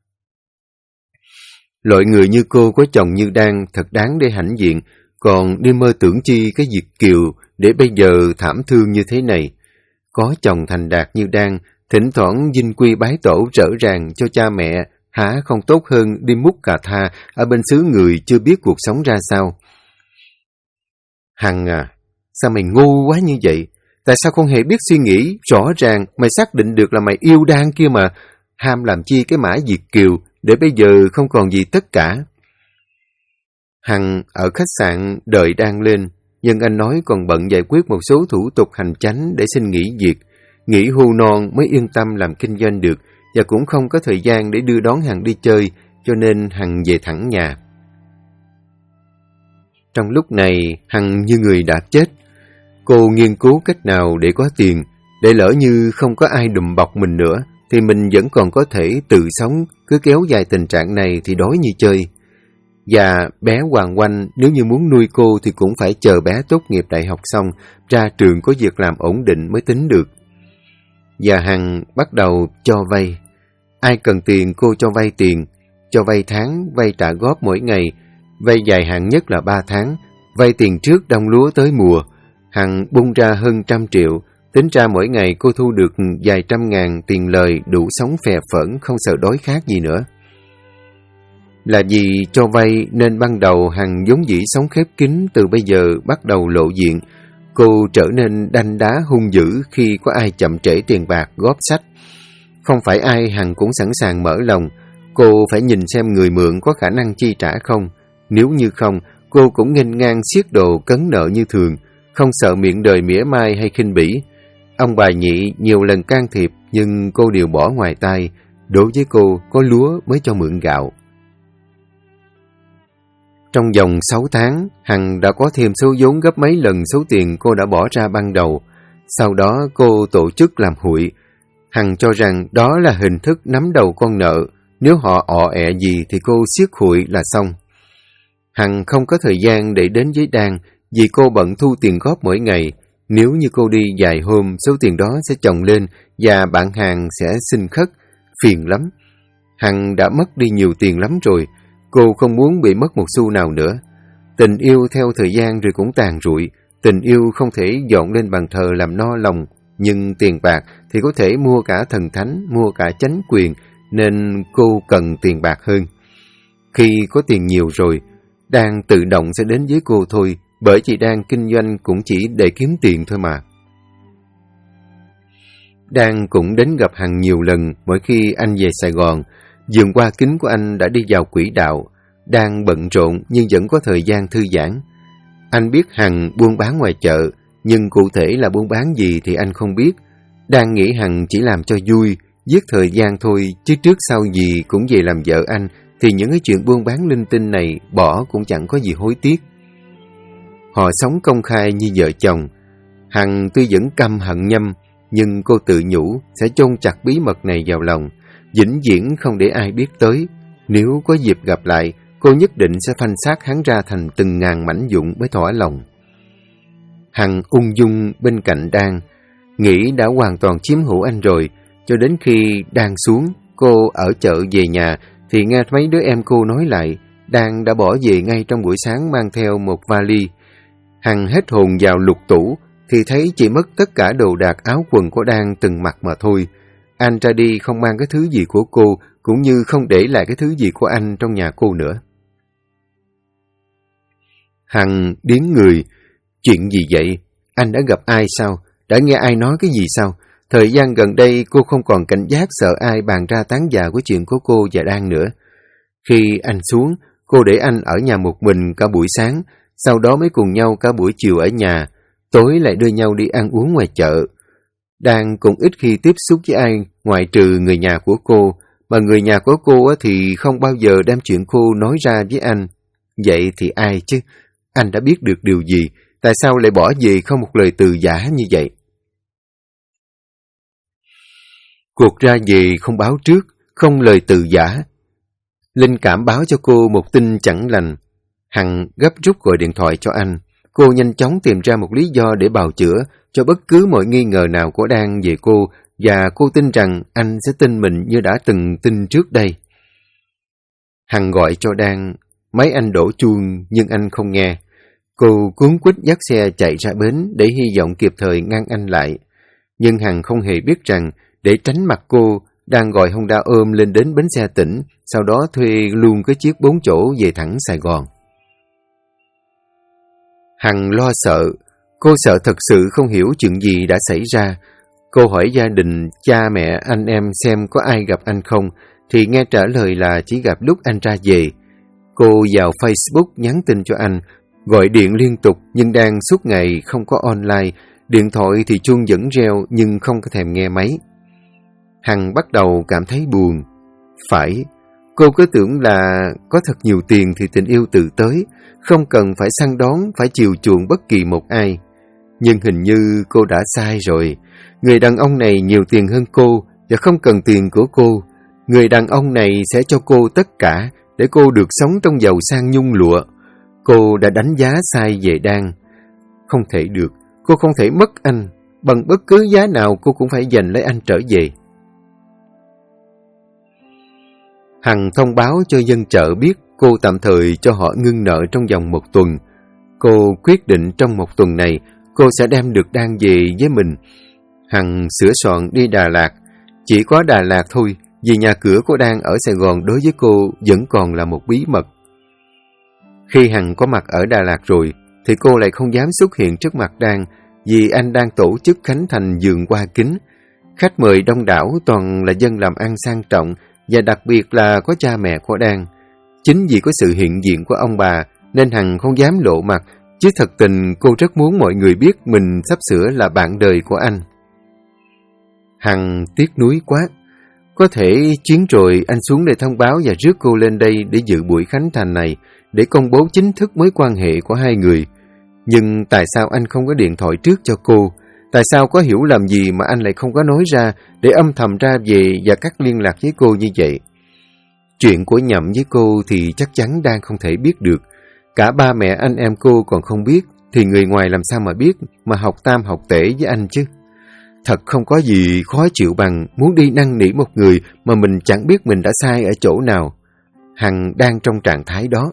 Speaker 1: Loại người như cô có chồng như Đan thật đáng để hãnh diện, còn đi mơ tưởng chi cái Việt kiều để bây giờ thảm thương như thế này. Có chồng thành đạt như Đan, thỉnh thoảng vinh quy bái tổ rỡ ràng cho cha mẹ, há không tốt hơn đi múc cà tha ở bên xứ người chưa biết cuộc sống ra sao? Hằng à, sao mày ngu quá như vậy? Tại sao không hề biết suy nghĩ rõ ràng, mày xác định được là mày yêu Đan kia mà, ham làm chi cái mã Việt kiều để bây giờ không còn gì tất cả? Hằng ở khách sạn đợi Đan lên, nhưng anh nói còn bận giải quyết một số thủ tục hành chánh để xin nghỉ việc. Nghỉ hưu non mới yên tâm làm kinh doanh được, và cũng không có thời gian để đưa đón Hằng đi chơi, cho nên Hằng về thẳng nhà. Trong lúc này, Hằng như người đã chết. Cô nghiên cứu cách nào để có tiền, để lỡ như không có ai đùm bọc mình nữa, thì mình vẫn còn có thể tự sống, cứ kéo dài tình trạng này thì đói như chơi. Và bé Hoàng Oanh nếu như muốn nuôi cô thì cũng phải chờ bé tốt nghiệp đại học xong, ra trường có việc làm ổn định mới tính được. Và Hằng bắt đầu cho vay. Ai cần tiền cô cho vay tiền, cho vay tháng, vay trả góp mỗi ngày, vay dài hạn nhất là 3 tháng, vay tiền trước đông lúa tới mùa. Hằng bung ra hơn 100 triệu, tính ra mỗi ngày cô thu được vài trăm ngàn tiền lời đủ sống phè phỡn, không sợ đói khát gì nữa. Là vì cho vay nên ban đầu Hằng vốn dĩ sống khép kín, từ bây giờ bắt đầu lộ diện. Cô trở nên đanh đá hung dữ khi có ai chậm trễ tiền bạc góp sách. Không phải ai Hằng cũng sẵn sàng mở lòng. Cô phải nhìn xem người mượn có khả năng chi trả không. Nếu như không, cô cũng nghênh ngang xiết đồ cấn nợ như thường, không sợ miệng đời mỉa mai hay khinh bỉ. Ông bà Nhị nhiều lần can thiệp nhưng cô đều bỏ ngoài tai. Đối với cô, có lúa mới cho mượn gạo. Trong vòng 6 tháng, Hằng đã có thêm số vốn gấp mấy lần số tiền cô đã bỏ ra ban đầu. Sau đó cô tổ chức làm hụi. Hằng cho rằng đó là hình thức nắm đầu con nợ. Nếu họ ọ ẹ gì thì cô siết hụi là xong. Hằng không có thời gian để đến với Đan vì cô bận thu tiền góp mỗi ngày. Nếu như cô đi vài hôm, số tiền đó sẽ chồng lên và bạn hàng sẽ xin khất. Phiền lắm. Hằng đã mất đi nhiều tiền lắm rồi. Cô không muốn bị mất một xu nào nữa. Tình yêu theo thời gian rồi cũng tàn rụi. Tình yêu không thể dọn lên bàn thờ làm no lòng. Nhưng tiền bạc thì có thể mua cả thần thánh, mua cả chánh quyền, nên cô cần tiền bạc hơn. Khi có tiền nhiều rồi, Đan tự động sẽ đến với cô thôi, bởi chị Đan kinh doanh cũng chỉ để kiếm tiền thôi mà. Đan cũng đến gặp Hằng nhiều lần mỗi khi anh về Sài Gòn. Vườn qua kính của anh đã đi vào quỹ đạo. Đang bận rộn nhưng vẫn có thời gian thư giãn. Anh biết Hằng buôn bán ngoài chợ, nhưng cụ thể là buôn bán gì thì anh không biết. Đang nghĩ Hằng chỉ làm cho vui, giết thời gian thôi, chứ trước sau gì cũng về làm vợ anh, thì những cái chuyện buôn bán linh tinh này bỏ cũng chẳng có gì hối tiếc. Họ sống công khai như vợ chồng. Hằng tuy vẫn căm hận Nhâm, nhưng cô tự nhủ sẽ chôn chặt bí mật này vào lòng, vĩnh viễn không để ai biết tới. Nếu có dịp gặp lại, cô nhất định sẽ phanh xác hắn ra thành từng ngàn mảnh vụn mới thỏa lòng. Hằng ung dung bên cạnh Đan, nghĩ đã hoàn toàn chiếm hữu anh rồi, cho đến khi Đan xuống, cô ở chợ về nhà, thì nghe mấy đứa em cô nói lại, Đan đã bỏ về ngay trong buổi sáng mang theo một vali. Hằng hết hồn vào lục tủ, thì thấy chỉ mất tất cả đồ đạc áo quần của Đan từng mặc mà thôi. Anh ra đi không mang cái thứ gì của cô, cũng như không để lại cái thứ gì của anh trong nhà cô nữa. Hằng điếng người. Chuyện gì vậy? Anh đã gặp ai sao? Đã nghe ai nói cái gì sao? Thời gian gần đây cô không còn cảnh giác sợ ai bàn ra tán già của chuyện của cô và Đan nữa. Khi anh xuống, cô để anh ở nhà một mình cả buổi sáng, sau đó mới cùng nhau cả buổi chiều ở nhà, tối lại đưa nhau đi ăn uống ngoài chợ. Đan cũng ít khi tiếp xúc với ai ngoại trừ người nhà của cô, mà người nhà của cô thì không bao giờ đem chuyện cô nói ra với anh. Vậy thì ai chứ? Anh đã biết được điều gì? Tại sao lại bỏ về không một lời từ giã như vậy? Cuộc ra về không báo trước, không lời từ giã. Linh cảm báo cho cô một tin chẳng lành. Hằng gấp rút gọi điện thoại cho anh. Cô nhanh chóng tìm ra một lý do để bào chữa cho bất cứ mọi nghi ngờ nào của Đan về cô, và cô tin rằng anh sẽ tin mình như đã từng tin trước đây. Hằng gọi cho Đan, máy anh đổ chuông nhưng anh không nghe. Cô cuống quýt dắt xe chạy ra bến để hy vọng kịp thời ngăn anh lại. Nhưng Hằng không hề biết rằng để tránh mặt cô, Đan gọi Honda ôm lên đến bến xe tỉnh, sau đó thuê luôn cái chiếc 4 chỗ về thẳng Sài Gòn. Hằng lo sợ. Cô sợ thật sự không hiểu chuyện gì đã xảy ra. Cô hỏi gia đình, cha mẹ, anh em xem có ai gặp anh không, thì nghe trả lời là chỉ gặp lúc anh ra về. Cô vào Facebook nhắn tin cho anh, gọi điện liên tục nhưng đang suốt ngày không có online, điện thoại thì chuông vẫn reo nhưng không có thèm nghe máy. Hằng bắt đầu cảm thấy buồn. Phải, cô cứ tưởng là có thật nhiều tiền thì tình yêu tự tới, không cần phải săn đón, phải chiều chuộng bất kỳ một ai. Nhưng hình như cô đã sai rồi. Người đàn ông này nhiều tiền hơn cô và không cần tiền của cô. Người đàn ông này sẽ cho cô tất cả để cô được sống trong giàu sang nhung lụa. Cô đã đánh giá sai về Đan. Không thể được, cô không thể mất anh. Bằng bất cứ giá nào cô cũng phải giành lấy anh trở về. Hằng thông báo cho dân chợ biết cô tạm thời cho họ ngưng nợ trong vòng 1 tuần. Cô quyết định trong 1 tuần này cô sẽ đem được Đan về với mình. Hằng sửa soạn đi Đà Lạt. Chỉ có Đà Lạt thôi, vì nhà cửa của Đan ở Sài Gòn đối với cô vẫn còn là một bí mật. Khi Hằng có mặt ở Đà Lạt rồi, thì cô lại không dám xuất hiện trước mặt Đan, vì anh đang tổ chức khánh thành vườn hoa kính. Khách mời đông đảo toàn là dân làm ăn sang trọng, và đặc biệt là có cha mẹ của Đan. Chính vì có sự hiện diện của ông bà, nên Hằng không dám lộ mặt, chứ thật tình cô rất muốn mọi người biết mình sắp sửa là bạn đời của anh. Hằng tiếc nuối quá. Có thể chuyến rồi anh xuống để thông báo và rước cô lên đây để dự buổi khánh thành này, để công bố chính thức mối quan hệ của hai người. Nhưng tại sao anh không có điện thoại trước cho cô? Tại sao có hiểu làm gì mà anh lại không có nói ra để âm thầm ra về và cắt liên lạc với cô như vậy? Chuyện của Nhậm với cô thì chắc chắn đang không thể biết được. Cả ba mẹ anh em cô còn không biết, thì người ngoài làm sao mà biết mà học tam học tể với anh chứ? Thật không có gì khó chịu bằng muốn đi năn nỉ một người mà mình chẳng biết mình đã sai ở chỗ nào. Hằng đang trong trạng thái đó.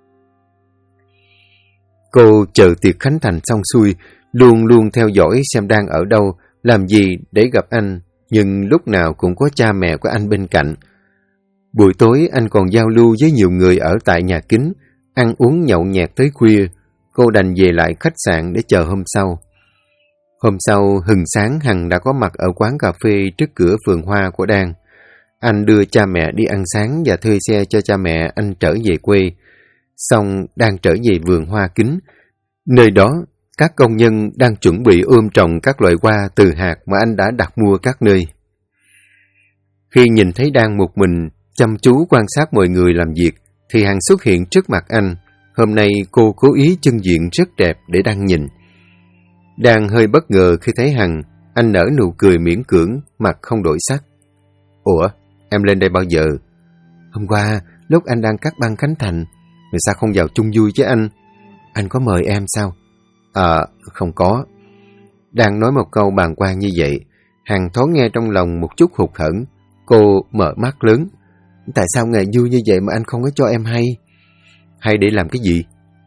Speaker 1: Cô chờ tiệc khánh thành xong xuôi, luôn luôn theo dõi xem Đan ở đâu, làm gì để gặp anh, nhưng lúc nào cũng có cha mẹ của anh bên cạnh. Buổi tối anh còn giao lưu với nhiều người ở tại nhà kính, ăn uống nhậu nhẹt tới khuya. Cô đành về lại khách sạn để chờ hôm sau. Hôm sau, hừng sáng Hằng đã có mặt ở quán cà phê trước cửa vườn hoa của Đan. Anh đưa cha mẹ đi ăn sáng và thuê xe cho cha mẹ anh trở về quê. Xong đang trở về vườn hoa kính. Nơi đó, Các công nhân đang chuẩn bị ươm trồng các loại hoa từ hạt mà anh đã đặt mua các nơi. Khi nhìn thấy Đan một mình, chăm chú quan sát mọi người làm việc, thì Hằng xuất hiện trước mặt anh. Hôm nay cô cố ý trưng diện rất đẹp để Đan nhìn. Đan hơi bất ngờ khi thấy Hằng, anh nở nụ cười miễn cưỡng, mặt không đổi sắc. Ủa, em lên đây bao giờ? Hôm qua, lúc anh đang cắt băng khánh thành, người sao không vào chung vui với anh? Anh có mời em sao? Không có. Đang nói một câu bàng quan như vậy, Hằng thoáng nghe trong lòng một chút hụt hẫng. Cô mở mắt lớn. Tại sao ngày vui như vậy mà anh không có cho em hay? Hay để làm cái gì?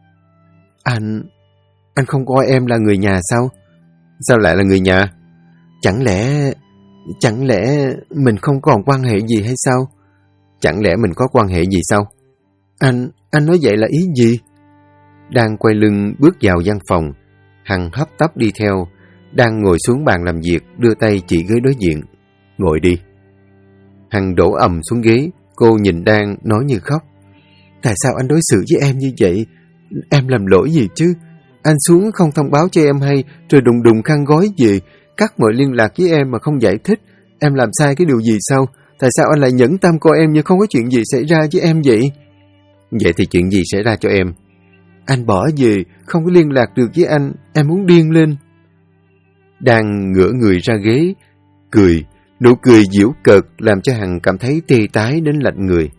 Speaker 1: Anh không coi em là người nhà sao? Sao lại là người nhà? Chẳng lẽ mình không còn quan hệ gì hay sao? Chẳng lẽ mình có quan hệ gì sao? Anh nói vậy là ý gì? Đang quay lưng bước vào văn phòng, Hằng hấp tấp đi theo. Đang ngồi xuống bàn làm việc, đưa tay chỉ ghế đối diện. Ngồi đi. Hằng đổ ầm xuống ghế, cô nhìn Đan nói như khóc. Tại sao anh đối xử với em như vậy? Em làm lỗi gì chứ? Anh xuống không thông báo cho em hay, rồi đùng đùng khăn gói về, cắt mọi liên lạc với em mà không giải thích. Em làm sai cái điều gì sao? Tại sao anh lại nhẫn tâm coi em như không có chuyện gì xảy ra với em vậy? Vậy thì chuyện gì xảy ra cho em? Anh bỏ về, không có liên lạc được với anh, em muốn điên lên. Đang ngửa người ra ghế, cười, nụ cười giễu cợt làm cho Hằng cảm thấy tê tái đến lạnh người.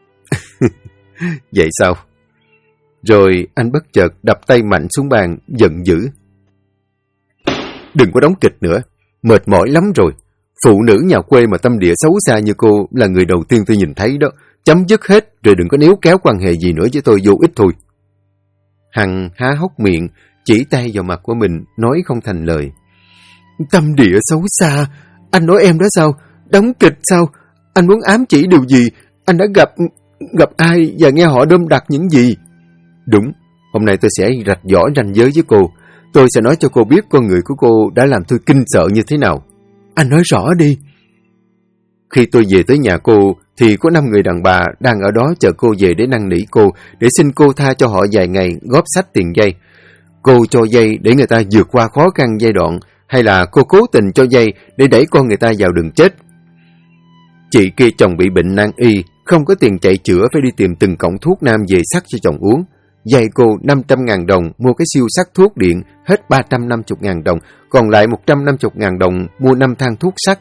Speaker 1: Vậy sao? Rồi anh bất chợt đập tay mạnh xuống bàn, giận dữ. Đừng có đóng kịch nữa, mệt mỏi lắm rồi. Phụ nữ nhà quê mà tâm địa xấu xa như cô là người đầu tiên tôi nhìn thấy đó. Chấm dứt hết, rồi đừng có níu kéo quan hệ gì nữa với tôi, vô ích thôi. Hằng há hốc miệng, chỉ tay vào mặt của mình, nói không thành lời. Tâm địa xấu xa? Anh nói em đó sao? Đóng kịch sao? Anh muốn ám chỉ điều gì? Anh đã gặp ai và nghe họ đơm đặt những gì? Đúng, hôm nay tôi sẽ rạch rõ ranh giới với cô. Tôi sẽ nói cho cô biết con người của cô đã làm tôi kinh sợ như thế nào. Anh nói rõ đi. Khi tôi về tới nhà cô, thì có 5 người đàn bà đang ở đó chờ cô về để năn nỉ cô, để xin cô tha cho họ vài ngày góp xách tiền dây. Cô cho dây để người ta vượt qua khó khăn giai đoạn, hay là cô cố tình cho dây để đẩy con người ta vào đường chết? Chị kia chồng bị bệnh nan y, không có tiền chạy chữa, phải đi tìm từng cọng thuốc nam về sắc cho chồng uống. Dạy cô 500.000 đồng mua cái siêu sắc thuốc điện, hết 350.000 đồng, còn lại 150.000 đồng mua 5 thang thuốc sắc.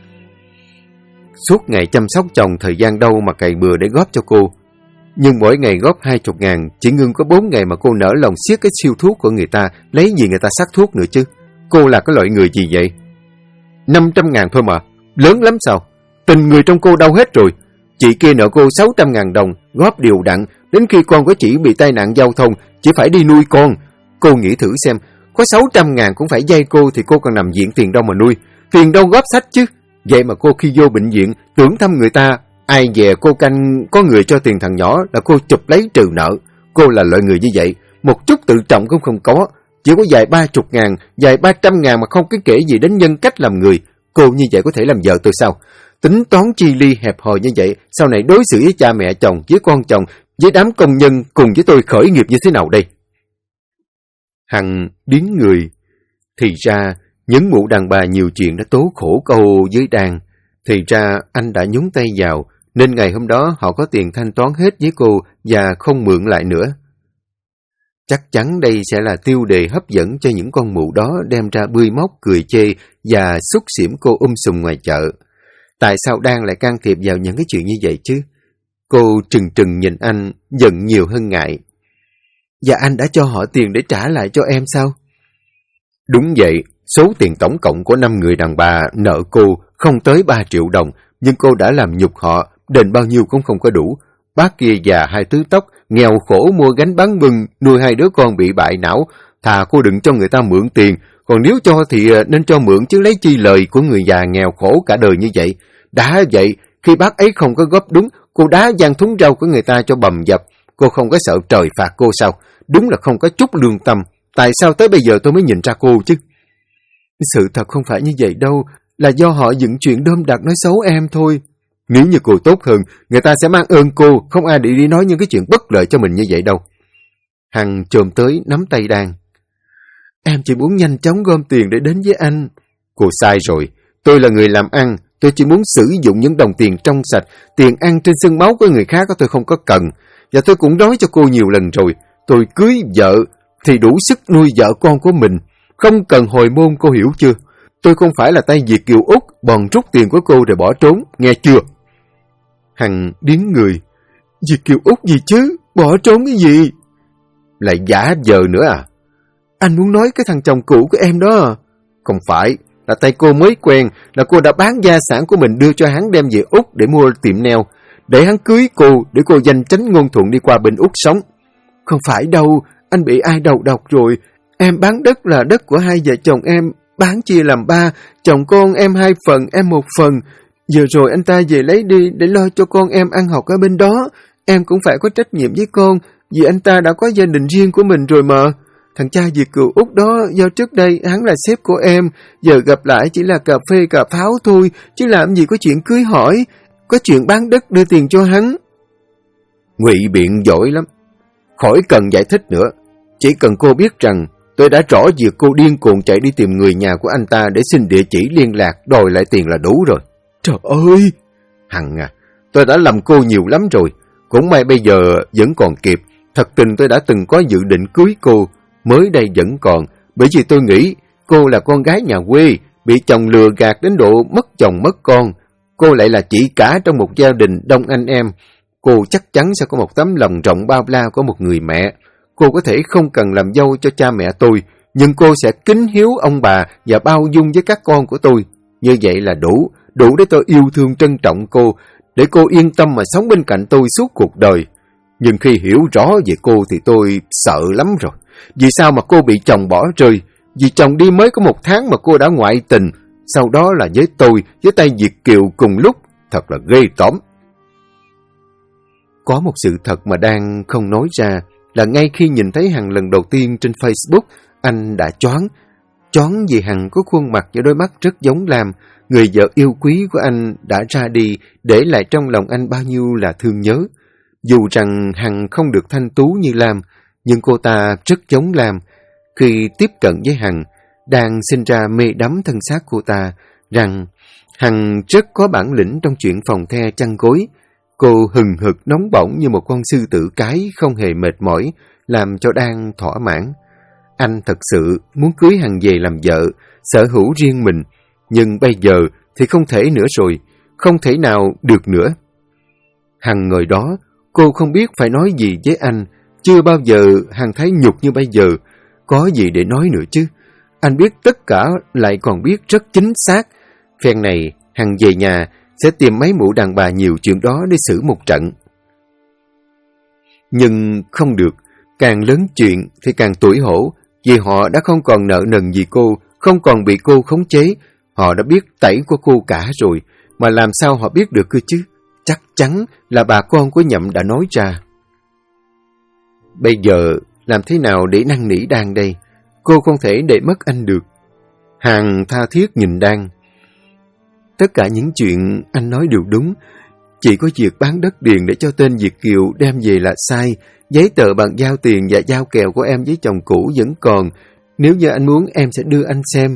Speaker 1: Suốt ngày chăm sóc chồng, thời gian đâu mà cày bừa để góp cho cô. Nhưng mỗi ngày góp 20.000, chỉ ngưng có 4 ngày mà cô nỡ lòng siết cái siêu thuốc của người ta, lấy gì người ta sắc thuốc nữa chứ. Cô là cái loại người gì vậy? 500.000 thôi mà, lớn lắm sao? Tình người trong cô đâu hết rồi. Chị kia nợ cô 600.000 đồng, góp đều đặn, đến khi con của chị bị tai nạn giao thông, chỉ phải đi nuôi con. Cô nghĩ thử xem, có 600.000 cũng phải dây cô thì cô còn nằm viện tiền đâu mà nuôi, tiền đâu góp sách chứ. Vậy mà cô khi vô bệnh viện, tưởng thăm người ta, ai về cô canh có người cho tiền thằng nhỏ là cô chụp lấy trừ nợ. Cô là loại người như vậy, một chút tự trọng cũng không có, chỉ có vài 30.000, vài 300.000 mà không cái kể gì đến nhân cách làm người. Cô như vậy có thể làm vợ tôi sao? Tính toán chi ly hẹp hòi như vậy, sau này đối xử với cha mẹ chồng, với con chồng, với đám công nhân cùng với tôi khởi nghiệp như thế nào đây? Hằng điếng người. Thì ra, những mụ đàn bà nhiều chuyện đã tố khổ câu với Đan. Thì ra anh đã nhúng tay vào, nên ngày hôm đó họ có tiền thanh toán hết với cô và không mượn lại nữa. Chắc chắn đây sẽ là tiêu đề hấp dẫn cho những con mụ đó đem ra bươi móc, cười chê và xúc xỉm cô sùm ngoài chợ. Tại sao Đan lại can thiệp vào những cái chuyện như vậy chứ? Cô trừng trừng nhìn anh, giận nhiều hơn ngại. Và anh đã cho họ tiền để trả lại cho em sao? Đúng vậy, số tiền tổng cộng của 5 người đàn bà nợ cô không tới 3 triệu đồng, nhưng cô đã làm nhục họ, đền bao nhiêu cũng không có đủ. Bác kia già 2 tứ tóc, nghèo khổ mua gánh bán bưng, nuôi 2 đứa con bị bại não. Thà cô đừng cho người ta mượn tiền, còn nếu cho thì nên cho mượn chứ lấy chi lời của người già nghèo khổ cả đời như vậy. Đã vậy, khi bác ấy không có góp đúng, cô đá văng thúng rau của người ta cho bầm dập. Cô không có sợ trời phạt cô sao? Đúng là không có chút lương tâm. Tại sao tới bây giờ tôi mới nhìn ra cô chứ? Sự thật không phải như vậy đâu, là do họ dựng chuyện đơm đặt nói xấu em thôi. Nếu như cô tốt hơn, người ta sẽ mang ơn cô, không ai đi nói những cái chuyện bất lợi cho mình như vậy đâu. Hằng chồm tới nắm tay Đan. Em chỉ muốn nhanh chóng gom tiền để đến với anh. Cô sai rồi. Tôi là người làm ăn. Tôi chỉ muốn sử dụng những đồng tiền trong sạch. Tiền ăn trên xương máu của người khác tôi không có cần. Và tôi cũng nói cho cô nhiều lần rồi. Tôi cưới vợ thì đủ sức nuôi vợ con của mình. Không cần hồi môn, cô hiểu chưa? Tôi không phải là tay Việt kiều Úc bòn rút tiền của cô rồi bỏ trốn, nghe chưa? Hằng điếng người. Việt kiều Úc gì chứ? Bỏ trốn cái gì? Lại giả vờ nữa à? Anh muốn nói cái thằng chồng cũ của em đó. Không phải, là tay cô mới quen, là cô đã bán gia sản của mình đưa cho hắn đem về Úc để mua tiệm nail, để hắn cưới cô, để cô danh chánh ngôn thuận đi qua bên Úc sống. Không phải đâu, anh bị ai đầu độc rồi. Em bán đất là đất của hai vợ chồng em, bán chia làm 3, chồng con em 2 phần, em 1 phần. Giờ rồi anh ta về lấy đi để lo cho con em ăn học ở bên đó. Em cũng phải có trách nhiệm với con, vì anh ta đã có gia đình riêng của mình rồi mà. Thằng cha Việt kiều Úc đó, do trước đây hắn là sếp của em, giờ gặp lại chỉ là cà phê cà pháo thôi, chứ làm gì có chuyện cưới hỏi, có chuyện bán đất đưa tiền cho hắn. Ngụy biện giỏi lắm, khỏi cần giải thích nữa. Chỉ cần cô biết rằng tôi đã rõ việc cô điên cuồng chạy đi tìm người nhà của anh ta để xin địa chỉ liên lạc, đòi lại tiền là đủ rồi. Trời ơi! Hằng à, tôi đã làm cô nhiều lắm rồi. Cũng may bây giờ vẫn còn kịp. Thật tình tôi đã từng có dự định cưới cô, mới đây vẫn còn, bởi vì tôi nghĩ cô là con gái nhà quê, bị chồng lừa gạt đến độ mất chồng mất con. Cô lại là chị cả trong một gia đình đông anh em. Cô chắc chắn sẽ có một tấm lòng rộng bao la của một người mẹ. Cô có thể không cần làm dâu cho cha mẹ tôi, nhưng cô sẽ kính hiếu ông bà và bao dung với các con của tôi. Như vậy là đủ để tôi yêu thương trân trọng cô, để cô yên tâm mà sống bên cạnh tôi suốt cuộc đời. Nhưng khi hiểu rõ về cô thì tôi sợ lắm rồi. Vì sao mà cô bị chồng bỏ rơi? Vì chồng đi mới có 1 tháng mà cô đã ngoại tình. Sau đó là với tôi, với tay Việt kiều cùng lúc. Thật là ghê tởm. Có một sự thật mà đang không nói ra, là ngay khi nhìn thấy Hằng lần đầu tiên trên Facebook, anh đã choáng. Choáng vì Hằng có khuôn mặt và đôi mắt rất giống Lam. Người vợ yêu quý của anh đã ra đi, để lại trong lòng anh bao nhiêu là thương nhớ. Dù rằng Hằng không được thanh tú như Lam, nhưng cô ta rất giống Lam. Khi tiếp cận với Hằng, đang sinh ra mê đắm thân xác cô ta, rằng Hằng rất có bản lĩnh trong chuyện phòng the chăn gối. Cô hừng hực nóng bỏng như một con sư tử cái, không hề mệt mỏi, làm cho Đan thỏa mãn. Anh thật sự muốn cưới Hằng về làm vợ, sở hữu riêng mình, nhưng bây giờ thì không thể nữa rồi, không thể nào được nữa. Hằng ngồi đó, cô không biết phải nói gì với anh. Chưa bao giờ Hằng thấy nhục như bây giờ. Có gì để nói nữa chứ? Anh biết tất cả, lại còn biết rất chính xác. Phen này, Hằng về nhà sẽ tìm mấy mụ đàn bà nhiều chuyện đó để xử một trận. Nhưng không được, càng lớn chuyện thì càng tủi hổ, vì họ đã không còn nợ nần gì cô, không còn bị cô khống chế. Họ đã biết tẩy của cô cả rồi, mà làm sao họ biết được cơ chứ? Chắc chắn là bà con của Nhậm đã nói ra. Bây giờ làm thế nào để năn nỉ Đan đây? Cô không thể để mất anh được. Hằng tha thiết nhìn Đan. Tất cả những chuyện anh nói đều đúng. Chỉ có việc bán đất điền để cho tên Việt kiều đem về là sai. Giấy tờ bàn giao tiền và giao kèo của em với chồng cũ vẫn còn. Nếu như anh muốn em sẽ đưa anh xem.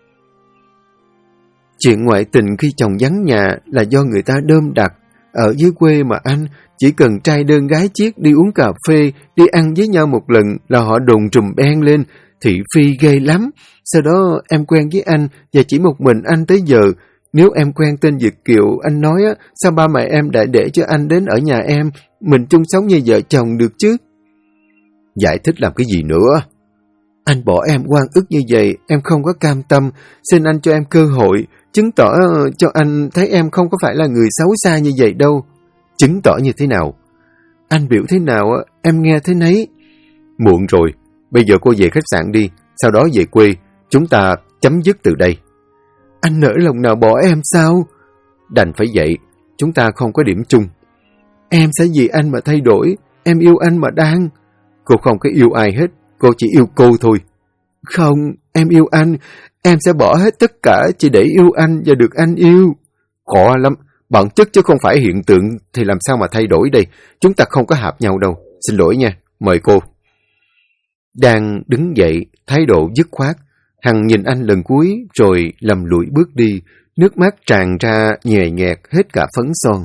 Speaker 1: Chuyện ngoại tình khi chồng vắng nhà là do người ta đơm đặt. Ở dưới quê mà anh, chỉ cần trai đơn gái chiếc đi uống cà phê, đi ăn với nhau một lần là họ đồn trùm beng lên. Thị phi ghê lắm. Sau đó em quen với anh và chỉ một mình anh tới giờ. Nếu em quen tên Việt kiều, anh nói á, sao ba mẹ em đã để cho anh đến ở nhà em, mình chung sống như vợ chồng được chứ? Giải thích làm cái gì nữa? Anh bỏ em oan ức như vậy, em không có cam tâm, xin anh cho em cơ hội, chứng tỏ cho anh thấy em không có phải là người xấu xa như vậy đâu. Chứng tỏ như thế nào? Anh biểu thế nào, em nghe thế nấy. Muộn rồi, bây giờ cô về khách sạn đi, sau đó về quê, chúng ta chấm dứt từ đây. Anh nỡ lòng nào bỏ em sao? Đành phải vậy, chúng ta không có điểm chung. Em sẽ vì anh mà thay đổi, em yêu anh mà Đan. Cô không có yêu ai hết, cô chỉ yêu cô thôi. Không, em yêu anh, em sẽ bỏ hết tất cả chỉ để yêu anh và được anh yêu. Khó lắm, bản chất chứ không phải hiện tượng thì làm sao mà thay đổi đây. Chúng ta không có hợp nhau đâu, xin lỗi nha, mời cô. Đang đứng dậy, thái độ dứt khoát. Hằng nhìn anh lần cuối rồi lầm lũi bước đi, nước mắt tràn ra nhòe nhẹt hết cả phấn son.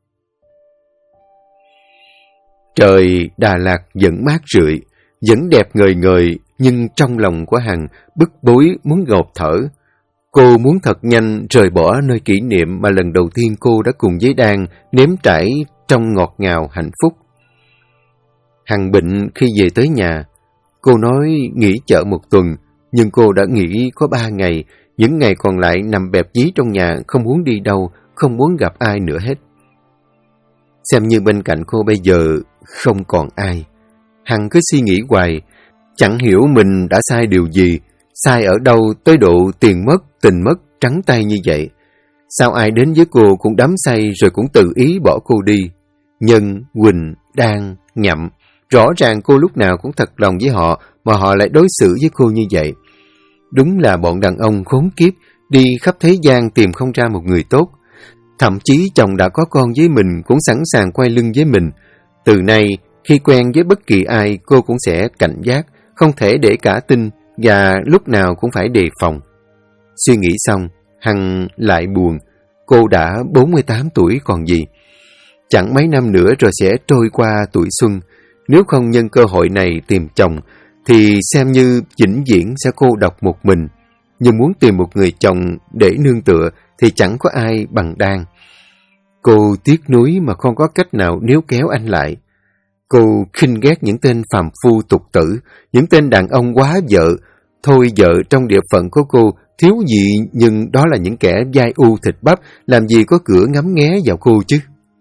Speaker 1: Trời Đà Lạt vẫn mát rượi, vẫn đẹp ngời ngời, nhưng trong lòng của Hằng bức bối muốn ngộp thở. Cô muốn thật nhanh rời bỏ nơi kỷ niệm mà lần đầu tiên cô đã cùng với Đan nếm trải trong ngọt ngào hạnh phúc. Hằng bệnh khi về tới nhà. Cô nói nghỉ chợ 1 tuần, nhưng cô đã nghỉ có 3 ngày, những ngày còn lại nằm bẹp dí trong nhà, không muốn đi đâu, không muốn gặp ai nữa hết. Xem như bên cạnh cô bây giờ không còn ai. Hằng cứ suy nghĩ hoài, chẳng hiểu mình đã sai điều gì, sai ở đâu tới độ tiền mất, tình mất, trắng tay như vậy. Sao ai đến với cô cũng đắm say rồi cũng tự ý bỏ cô đi. Nhân, Quỳnh, Đan, Nhậm, rõ ràng cô lúc nào cũng thật lòng với họ mà họ lại đối xử với cô như vậy. Đúng là bọn đàn ông khốn kiếp, đi khắp thế gian tìm không ra một người tốt. Thậm chí chồng đã có con với mình cũng sẵn sàng quay lưng với mình. Từ nay, khi quen với bất kỳ ai, cô cũng sẽ cảnh giác, không thể để cả tin và lúc nào cũng phải đề phòng. Suy nghĩ xong, Hằng lại buồn. Cô đã 48 tuổi còn gì. Chẳng mấy năm nữa rồi sẽ trôi qua tuổi xuân. Nếu không nhân cơ hội này tìm chồng, thì xem như vĩnh viễn sẽ cô độc một mình. Nhưng muốn tìm một người chồng để nương tựa thì chẳng có ai bằng Đan. Cô tiếc nuối mà không có cách nào níu kéo anh lại. Cô khinh ghét những tên phàm phu tục tử, những tên đàn ông quá vợ. Thôi vợ trong địa phận của cô thiếu gì, nhưng đó là những kẻ dai u thịt bắp, làm gì có cửa ngắm nghé vào cô chứ.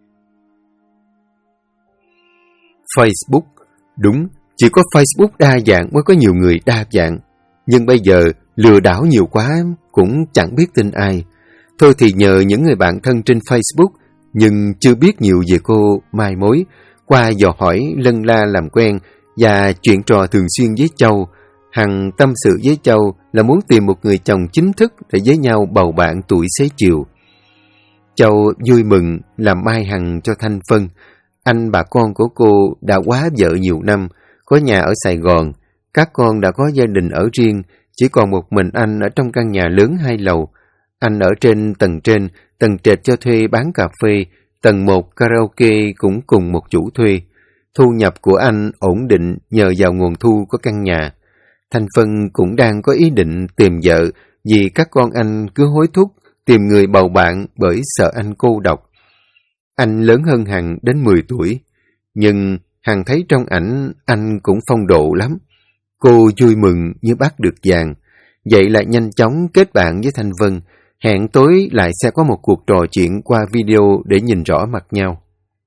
Speaker 1: Facebook. Đúng, chỉ có Facebook đa dạng mới có nhiều người đa dạng. Nhưng bây giờ lừa đảo nhiều quá cũng chẳng biết tin ai. Thôi thì nhờ những người bạn thân trên Facebook, nhưng chưa biết nhiều về cô mai mối. Qua dò hỏi, lân la làm quen và chuyện trò thường xuyên với Châu. Hằng tâm sự với Châu là muốn tìm một người chồng chính thức để với nhau bầu bạn tuổi xế chiều. Châu vui mừng làm mai Hằng cho thanh phân. Anh bà con của cô đã quá vợ nhiều năm, có nhà ở Sài Gòn. Các con đã có gia đình ở riêng, chỉ còn một mình anh ở trong căn nhà lớn 2 lầu. Anh ở trên, tầng trệt cho thuê bán cà phê, tầng 1 karaoke cũng cùng một chủ thuê. Thu nhập của anh ổn định nhờ vào nguồn thu của căn nhà. Thanh Phân cũng đang có ý định tìm vợ vì các con anh cứ hối thúc tìm người bầu bạn bởi sợ anh cô độc. Anh lớn hơn Hằng đến 10 tuổi, nhưng Hằng thấy trong ảnh anh cũng phong độ lắm. Cô vui mừng như bắt được vàng, vậy lại nhanh chóng kết bạn với Thanh Vân, hẹn tối lại sẽ có một cuộc trò chuyện qua video để nhìn rõ mặt nhau.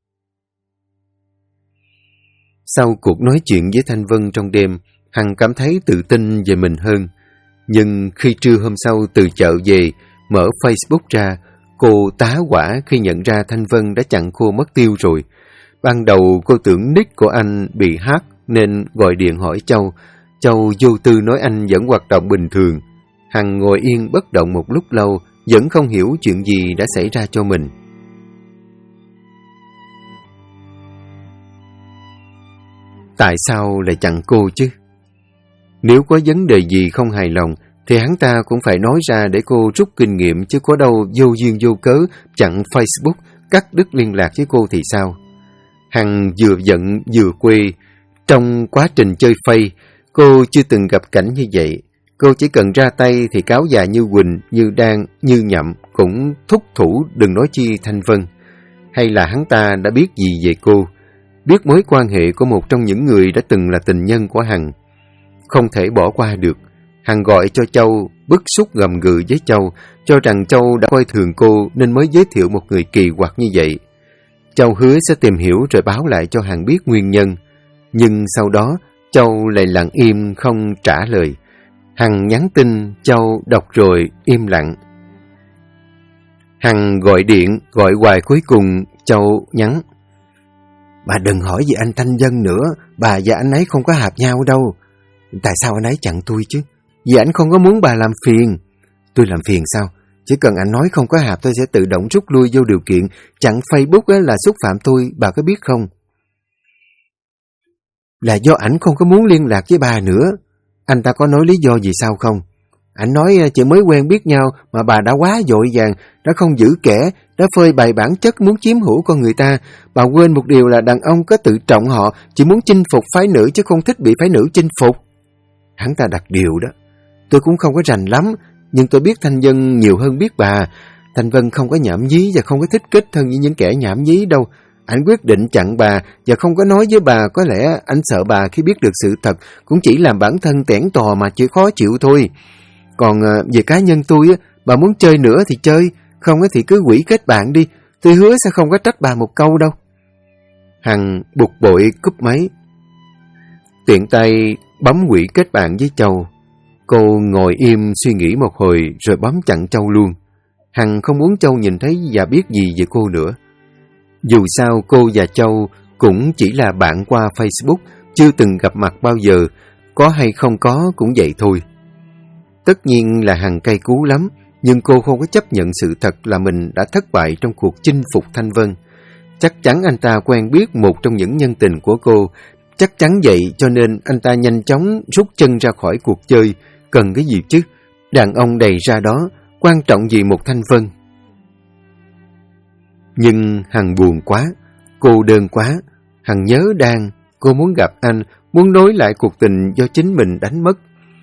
Speaker 1: Sau cuộc nói chuyện với Thanh Vân trong đêm, Hằng cảm thấy tự tin về mình hơn. Nhưng khi trưa hôm sau từ chợ về, mở Facebook ra, cô tá hỏa khi nhận ra Thanh Vân đã chặn cô mất tiêu rồi. Ban đầu cô tưởng nick của anh bị hack nên gọi điện hỏi Châu. Châu vô tư nói anh vẫn hoạt động bình thường. Hằng ngồi yên bất động một lúc lâu, vẫn không hiểu chuyện gì đã xảy ra cho mình. Tại sao lại chặn cô chứ? Nếu có vấn đề gì không hài lòng, thì hắn ta cũng phải nói ra để cô rút kinh nghiệm, chứ có đâu vô duyên vô cớ chặn Facebook, cắt đứt liên lạc với cô thì sao? Hằng vừa giận vừa quê. Trong quá trình chơi Face, cô chưa từng gặp cảnh như vậy. Cô chỉ cần ra tay thì cáo già như Quỳnh, như Đan, như Nhậm cũng thúc thủ, đừng nói chi Thanh Vân. Hay là hắn ta đã biết gì về cô? Biết mối quan hệ của một trong những người đã từng là tình nhân của Hằng. Không thể bỏ qua được. Hằng gọi cho Châu, bức xúc gầm gừ với Châu, cho rằng Châu đã coi thường cô nên mới giới thiệu một người kỳ quặc như vậy. Châu hứa sẽ tìm hiểu rồi báo lại cho Hằng biết nguyên nhân. Nhưng sau đó, Châu lại lặng im không trả lời. Hằng nhắn tin, Châu đọc rồi im lặng. Hằng gọi điện, gọi hoài cuối cùng Châu nhắn: "Bà đừng hỏi về anh Thanh Vân nữa, bà và anh ấy không có hợp nhau đâu. Tại sao anh ấy chặn tôi chứ? Vì anh không có muốn bà làm phiền." "Tôi làm phiền sao? Chỉ cần anh nói không có hợp tôi sẽ tự động rút lui vô điều kiện. Chặn Facebook là xúc phạm tôi, bà có biết không?" Là do ảnh không có muốn liên lạc với bà nữa. Anh ta có nói lý do gì sao không? Ảnh nói chỉ mới quen biết nhau mà bà đã quá vội vàng, đã không giữ kẻ, đã phơi bày bản chất muốn chiếm hữu con người ta. Bà quên một điều là đàn ông có tự trọng họ, chỉ muốn chinh phục phái nữ chứ không thích bị phái nữ chinh phục. Hắn ta đặt điều đó. Tôi cũng không có rành lắm, nhưng tôi biết Thanh Vân nhiều hơn biết bà. Thanh Vân không có nhảm nhí và không có thích kết thân với những kẻ nhảm nhí đâu. Anh quyết định chặn bà và không có nói với bà. Có lẽ anh sợ bà khi biết được sự thật cũng chỉ làm bản thân tẻn tò mà chịu khó chịu thôi. Còn về cá nhân tôi, bà muốn chơi nữa thì chơi, không thì cứ hủy kết bạn đi. Tôi hứa sẽ không có trách bà một câu đâu. Hằng bực bội cúp máy. Tiện tay bấm hủy kết bạn với Châu. Cô ngồi im suy nghĩ một hồi rồi bấm chặn Châu luôn. Hằng không muốn Châu nhìn thấy và biết gì về cô nữa. Dù sao cô và Châu cũng chỉ là bạn qua Facebook, chưa từng gặp mặt bao giờ, có hay không có cũng vậy thôi. Tất nhiên là Hằng cay cú lắm, nhưng cô không có chấp nhận sự thật là mình đã thất bại trong cuộc chinh phục Thanh Vân. Chắc chắn anh ta quen biết một trong những nhân tình của cô, chắc chắn vậy cho nên anh ta nhanh chóng rút chân ra khỏi cuộc chơi. Cần cái gì chứ? Đàn ông đầy ra đó, quan trọng gì một Thanh Vân? Nhưng Hằng buồn quá, cô đơn quá. Hằng nhớ Đan, cô muốn gặp anh, muốn nối lại cuộc tình do chính mình đánh mất.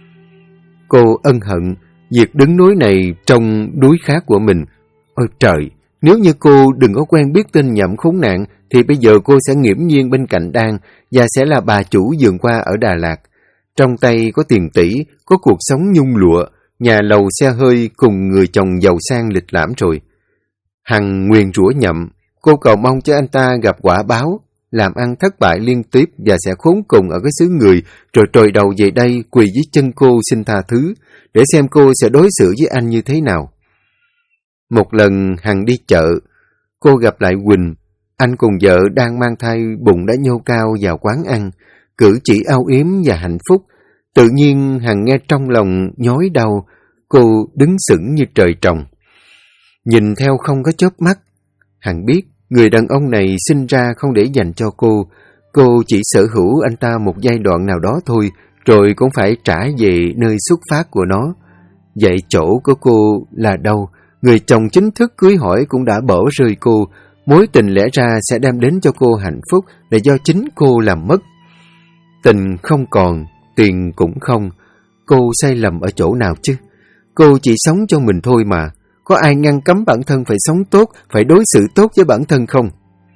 Speaker 1: Cô ân hận việc đứng núi này trong núi khác của mình. Ôi trời, nếu như cô đừng có quen biết tên Nhậm khốn nạn thì bây giờ cô sẽ nghiễm nhiên bên cạnh Đan và sẽ là bà chủ vườn hoa ở Đà Lạt. Trong tay có tiền tỷ, có cuộc sống nhung lụa, nhà lầu xe hơi cùng người chồng giàu sang lịch lãm rồi. Hằng nguyền rủa Nhậm, cô cầu mong cho anh ta gặp quả báo, làm ăn thất bại liên tiếp và sẽ khốn cùng ở cái xứ người, rồi trồi đầu về đây quỳ dưới chân cô xin tha thứ, để xem cô sẽ đối xử với anh như thế nào. Một lần Hằng đi chợ, cô gặp lại Quỳnh, anh cùng vợ đang mang thai bụng đã nhô cao vào quán ăn, cử chỉ âu yếm và hạnh phúc. Tự nhiên Hằng nghe trong lòng nhói đau, cô đứng sững như trời trồng. Nhìn theo không có chớp mắt, Hằng biết người đàn ông này sinh ra không để dành cho cô chỉ sở hữu anh ta một giai đoạn nào đó thôi, rồi cũng phải trả về nơi xuất phát của nó. Vậy chỗ của cô là đâu? Người chồng chính thức cưới hỏi cũng đã bỏ rơi cô, mối tình lẽ ra sẽ đem đến cho cô hạnh phúc là do chính cô làm mất. Tình không còn, tiền cũng không, cô sai lầm ở chỗ nào chứ? Cô chỉ sống cho mình thôi mà. Có ai ngăn cấm bản thân phải sống tốt, phải đối xử tốt với bản thân không?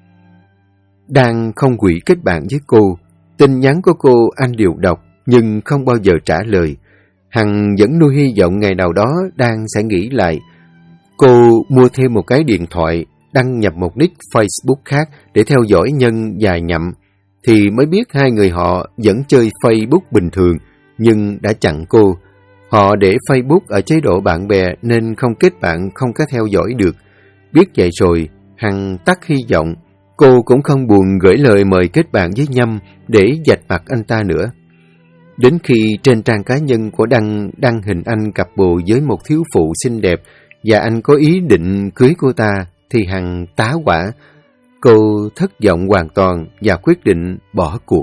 Speaker 1: Đang không hủy kết bạn với cô. Tin nhắn của cô anh đều đọc, nhưng không bao giờ trả lời. Hằng vẫn nuôi hy vọng ngày nào đó Đang sẽ nghĩ lại. Cô mua thêm một cái điện thoại, đăng nhập một nick Facebook khác để theo dõi Nhân và Nhậm, thì mới biết hai người họ vẫn chơi Facebook bình thường, nhưng đã chặn cô. Họ để Facebook ở chế độ bạn bè nên không kết bạn, không có theo dõi được. Biết vậy rồi, Hằng tắt hy vọng. Cô cũng không buồn gửi lời mời kết bạn với Nhâm để vạch mặt anh ta nữa. Đến khi trên trang cá nhân của đăng hình anh cặp bồ với một thiếu phụ xinh đẹp và anh có ý định cưới cô ta, thì Hằng tá hỏa. Cô thất vọng hoàn toàn và quyết định bỏ cuộc.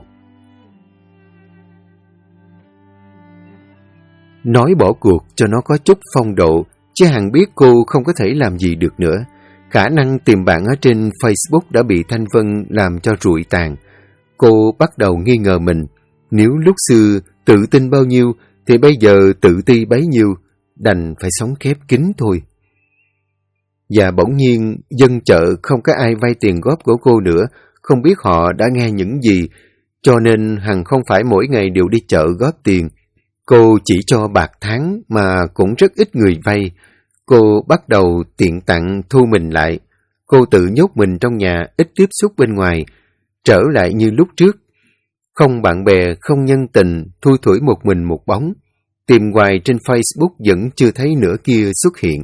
Speaker 1: Nói bỏ cuộc cho nó có chút phong độ, chứ Hằng biết cô không có thể làm gì được nữa. Khả năng tìm bạn ở trên Facebook đã bị Thanh Vân làm cho rụi tàn. Cô bắt đầu nghi ngờ mình. Nếu lúc xưa tự tin bao nhiêu, thì bây giờ tự ti bấy nhiêu, đành phải sống khép kín thôi. Và bỗng nhiên, dân chợ không có ai vay tiền góp của cô nữa, không biết họ đã nghe những gì, cho nên Hằng không phải mỗi ngày đều đi chợ góp tiền. Cô chỉ cho bạc tháng mà cũng rất ít người vay. Cô bắt đầu tiện tặng thu mình lại. Cô tự nhốt mình trong nhà, ít tiếp xúc bên ngoài, trở lại như lúc trước. Không bạn bè, không nhân tình, thui thủi một mình một bóng. Tìm hoài trên Facebook vẫn chưa thấy nửa kia xuất hiện.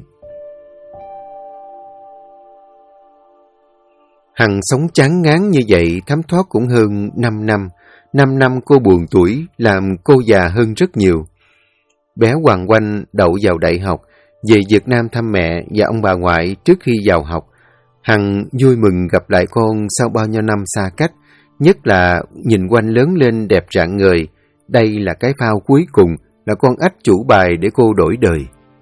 Speaker 1: Hằng sống chán ngán như vậy thấm thoát cũng hơn 5 năm. 5 năm cô buồn tuổi, làm cô già hơn rất nhiều. Bé Hoàng Oanh đậu vào đại học, về Việt Nam thăm mẹ và ông bà ngoại trước khi vào học. Hằng vui mừng gặp lại con sau bao nhiêu năm xa cách, Nhất là nhìn Oanh lớn lên đẹp rạng ngời. Đây là cái phao cuối cùng, là con ếch chủ bài để cô đổi đời.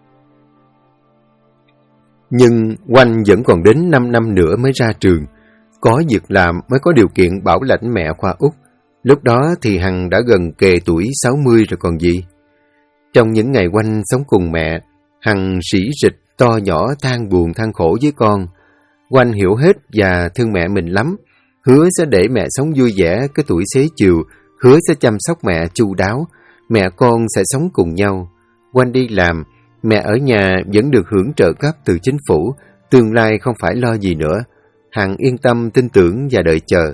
Speaker 1: Nhưng Oanh vẫn còn đến 5 năm nữa mới ra trường. Có việc làm mới có điều kiện bảo lãnh mẹ qua Úc. Lúc đó thì Hằng đã gần kề tuổi 60 rồi còn gì. Trong những ngày Oanh sống cùng mẹ, Hằng rỉ rịch to nhỏ than buồn than khổ với con. Oanh hiểu hết và thương mẹ mình lắm. Hứa sẽ để mẹ sống vui vẻ cái tuổi xế chiều, hứa sẽ chăm sóc mẹ chu đáo. Mẹ con sẽ sống cùng nhau. Oanh đi làm, mẹ ở nhà vẫn được hưởng trợ cấp từ chính phủ, tương lai không phải lo gì nữa. Hằng yên tâm tin tưởng và đợi chờ.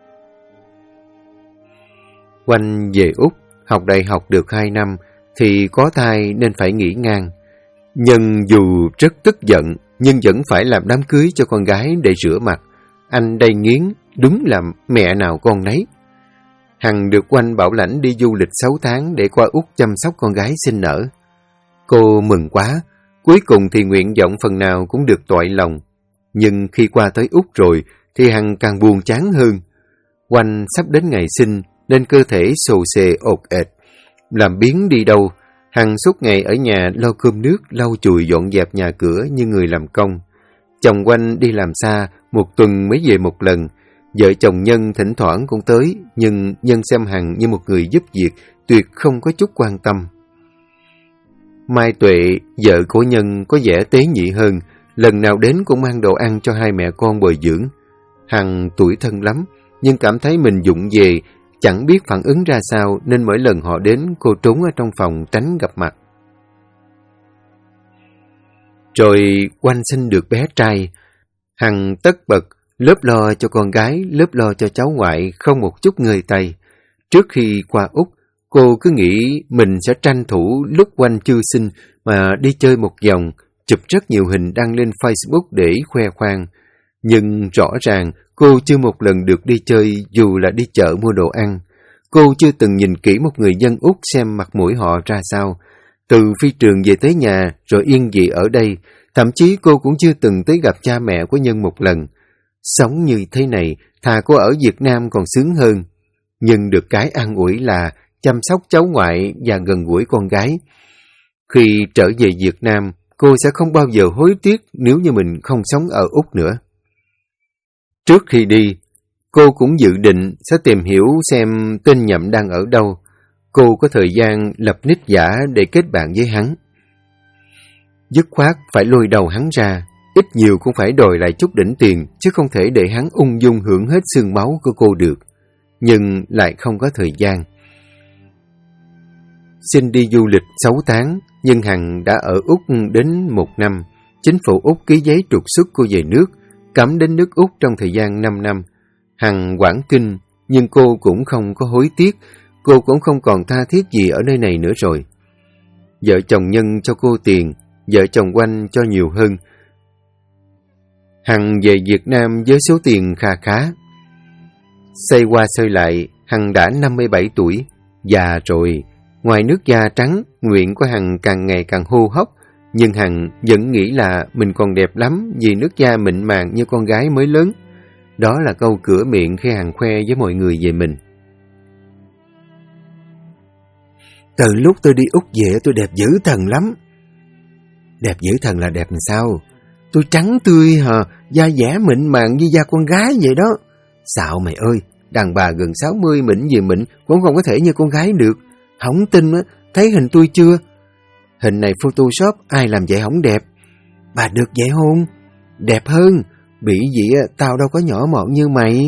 Speaker 1: Oanh về Úc, học đại học được 2 năm, thì có thai nên phải nghỉ ngang. Nhân dù rất tức giận, nhưng vẫn phải làm đám cưới cho con gái để rửa mặt. Anh đầy nghiến, đúng là mẹ nào con nấy. Hằng được Oanh bảo lãnh đi du lịch 6 tháng để qua Úc chăm sóc con gái sinh nở. Cô mừng quá, cuối cùng thì nguyện vọng phần nào cũng được toại lòng. Nhưng khi qua tới Úc rồi thì Hằng càng buồn chán hơn. Oanh sắp đến ngày sinh nên cơ thể xồ xề ột ệt. Làm biếng đi đâu, Hằng suốt ngày ở nhà lau cơm nước, lau chùi dọn dẹp nhà cửa như người làm công. Chồng Oanh đi làm xa, 1 tuần mới về 1 lần. Vợ chồng Nhân thỉnh thoảng cũng tới, nhưng Nhân xem Hằng như một người giúp việc, tuyệt không có chút quan tâm. Mai Tuệ, vợ của Nhân có vẻ tế nhị hơn, lần nào đến cũng mang đồ ăn cho hai mẹ con bồi dưỡng. Hằng tủi thân lắm, nhưng cảm thấy mình vụng về, chẳng biết phản ứng ra sao nên mỗi lần họ đến cô trốn ở trong phòng tránh gặp mặt. Rồi Oanh sinh được bé trai. Hằng tất bật, lớp lo cho con gái, lớp lo cho cháu ngoại, không một chút ngơi tay. Trước khi qua Úc, cô cứ nghĩ mình sẽ tranh thủ lúc Oanh chưa sinh mà đi chơi một vòng, chụp rất nhiều hình đăng lên Facebook để khoe khoang. Nhưng rõ ràng cô chưa một lần được đi chơi dù là đi chợ mua đồ ăn. Cô chưa từng nhìn kỹ một người dân Úc xem mặt mũi họ ra sao. Từ phi trường về tới nhà rồi yên vị ở đây, thậm chí cô cũng chưa từng tới gặp cha mẹ của Nhân một lần. Sống như thế này, thà cô ở Việt Nam còn sướng hơn. Nhưng được cái an ủi là chăm sóc cháu ngoại và gần gũi con gái. Khi trở về Việt Nam, cô sẽ không bao giờ hối tiếc nếu như mình không sống ở Úc nữa. Trước khi đi, cô cũng dự định sẽ tìm hiểu xem tên Nhậm đang ở đâu. Cô có thời gian lập nick giả để kết bạn với hắn. Dứt khoát phải lôi đầu hắn ra, ít nhiều cũng phải đòi lại chút đỉnh tiền, chứ không thể để hắn ung dung hưởng hết xương máu của cô được. Nhưng lại không có thời gian. Xin đi du lịch 6 tháng, nhưng Hằng đã ở Úc đến 1 năm. Chính phủ Úc ký giấy trục xuất cô về nước, cấm đến nước Úc trong thời gian 5 năm. Hằng hoảng kinh, nhưng cô cũng không có hối tiếc, cô cũng không còn tha thiết gì ở nơi này nữa rồi. Vợ chồng Nhân cho cô tiền, vợ chồng Oanh cho nhiều hơn. Hằng về Việt Nam với số tiền kha khá. Xoay qua xoay lại, Hằng đã 57 tuổi, già rồi. Ngoài nước da trắng, nguyện của Hằng càng ngày càng hô hốc, nhưng Hằng vẫn nghĩ là mình còn đẹp lắm vì nước da mịn màng như con gái mới lớn. Đó là câu cửa miệng khi Hằng khoe với mọi người về mình. Từ lúc tôi đi Úc về tôi đẹp dữ thần lắm. Đẹp dữ thần là đẹp làm sao? Tôi trắng tươi hả, da dẻ mịn màng như da con gái vậy đó. Xạo mày ơi, đàn bà gần 60 mịn gì mịn cũng không có thể như con gái được. Không tin á, thấy hình tôi chưa? Hình này Photoshop, ai làm vậy không đẹp. Bà được vậy không? Đẹp hơn. Bị gì tao đâu có nhỏ mọn như mày.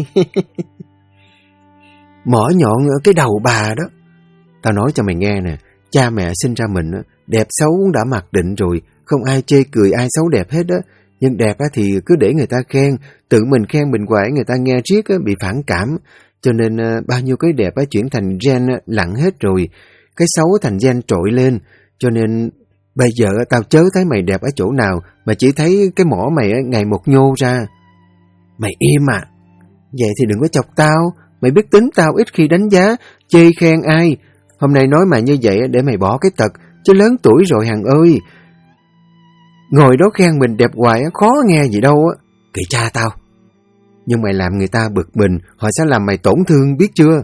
Speaker 1: Mỏ nhọn ở cái đầu bà đó. Tao nói cho mày nghe nè, cha mẹ sinh ra mình đẹp xấu cũng đã mặc định rồi, không ai chê cười ai xấu đẹp hết á. Nhưng đẹp thì cứ để người ta khen, tự mình khen mình hoài người ta nghe riết bị phản cảm. Cho nên bao nhiêu cái đẹp chuyển thành gen lặng hết rồi, cái xấu thành gen trội lên. Cho nên bây giờ tao chớ thấy mày đẹp ở chỗ nào, mà chỉ thấy cái mỏ mày ngày một nhô ra. Mày im à? Vậy thì đừng có chọc tao, mày biết tính tao ít khi đánh giá, chê khen ai. Hôm nay nói mày như vậy để mày bỏ cái tật, chứ lớn tuổi rồi Hằng ơi. Ngồi đó khen mình đẹp hoài khó nghe gì đâu á. Kệ cha tao. nhưng mày làm người ta bực mình, họ sẽ làm mày tổn thương, biết chưa?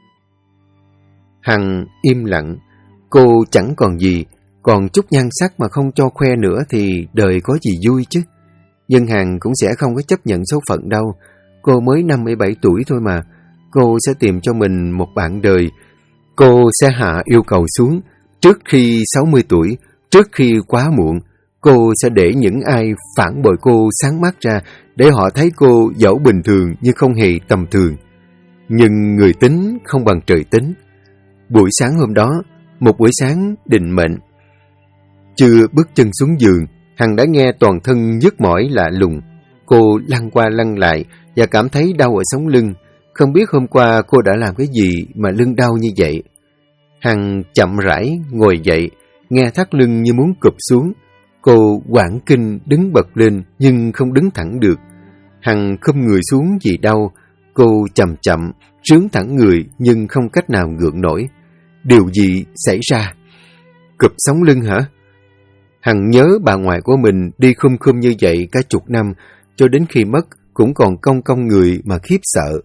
Speaker 1: Hằng im lặng. Cô chẳng còn gì, còn chút nhan sắc mà không cho khoe nữa thì đời có gì vui chứ. Nhưng Hằng cũng sẽ không có chấp nhận số phận đâu. Cô mới 57 tuổi thôi mà. Cô sẽ tìm cho mình một bạn đời. Cô sẽ hạ yêu cầu xuống. Trước khi 60 tuổi, trước khi quá muộn, cô sẽ để những ai phản bội cô sáng mắt ra, để họ thấy cô dẫu bình thường nhưng không hề tầm thường. Nhưng người tính không bằng trời tính. Buổi sáng hôm đó, một buổi sáng định mệnh. Chưa bước chân xuống giường, Hằng đã nghe toàn thân nhức mỏi lạ lùng. Cô lăn qua lăn lại và cảm thấy đau ở sống lưng. Không biết hôm qua cô đã làm cái gì mà lưng đau như vậy. Hằng chậm rãi ngồi dậy, nghe thắt lưng như muốn cụp xuống. Cô hoảng kinh đứng bật lên nhưng không đứng thẳng được. Hằng khum người xuống vì đau. Cô chậm chậm rướn thẳng người nhưng không cách nào gượng nổi. Điều gì xảy ra? Cụp sống lưng hả? Hằng nhớ bà ngoại của mình đi khum khum như vậy cả chục năm, cho đến khi mất cũng còn cong cong người mà khiếp sợ.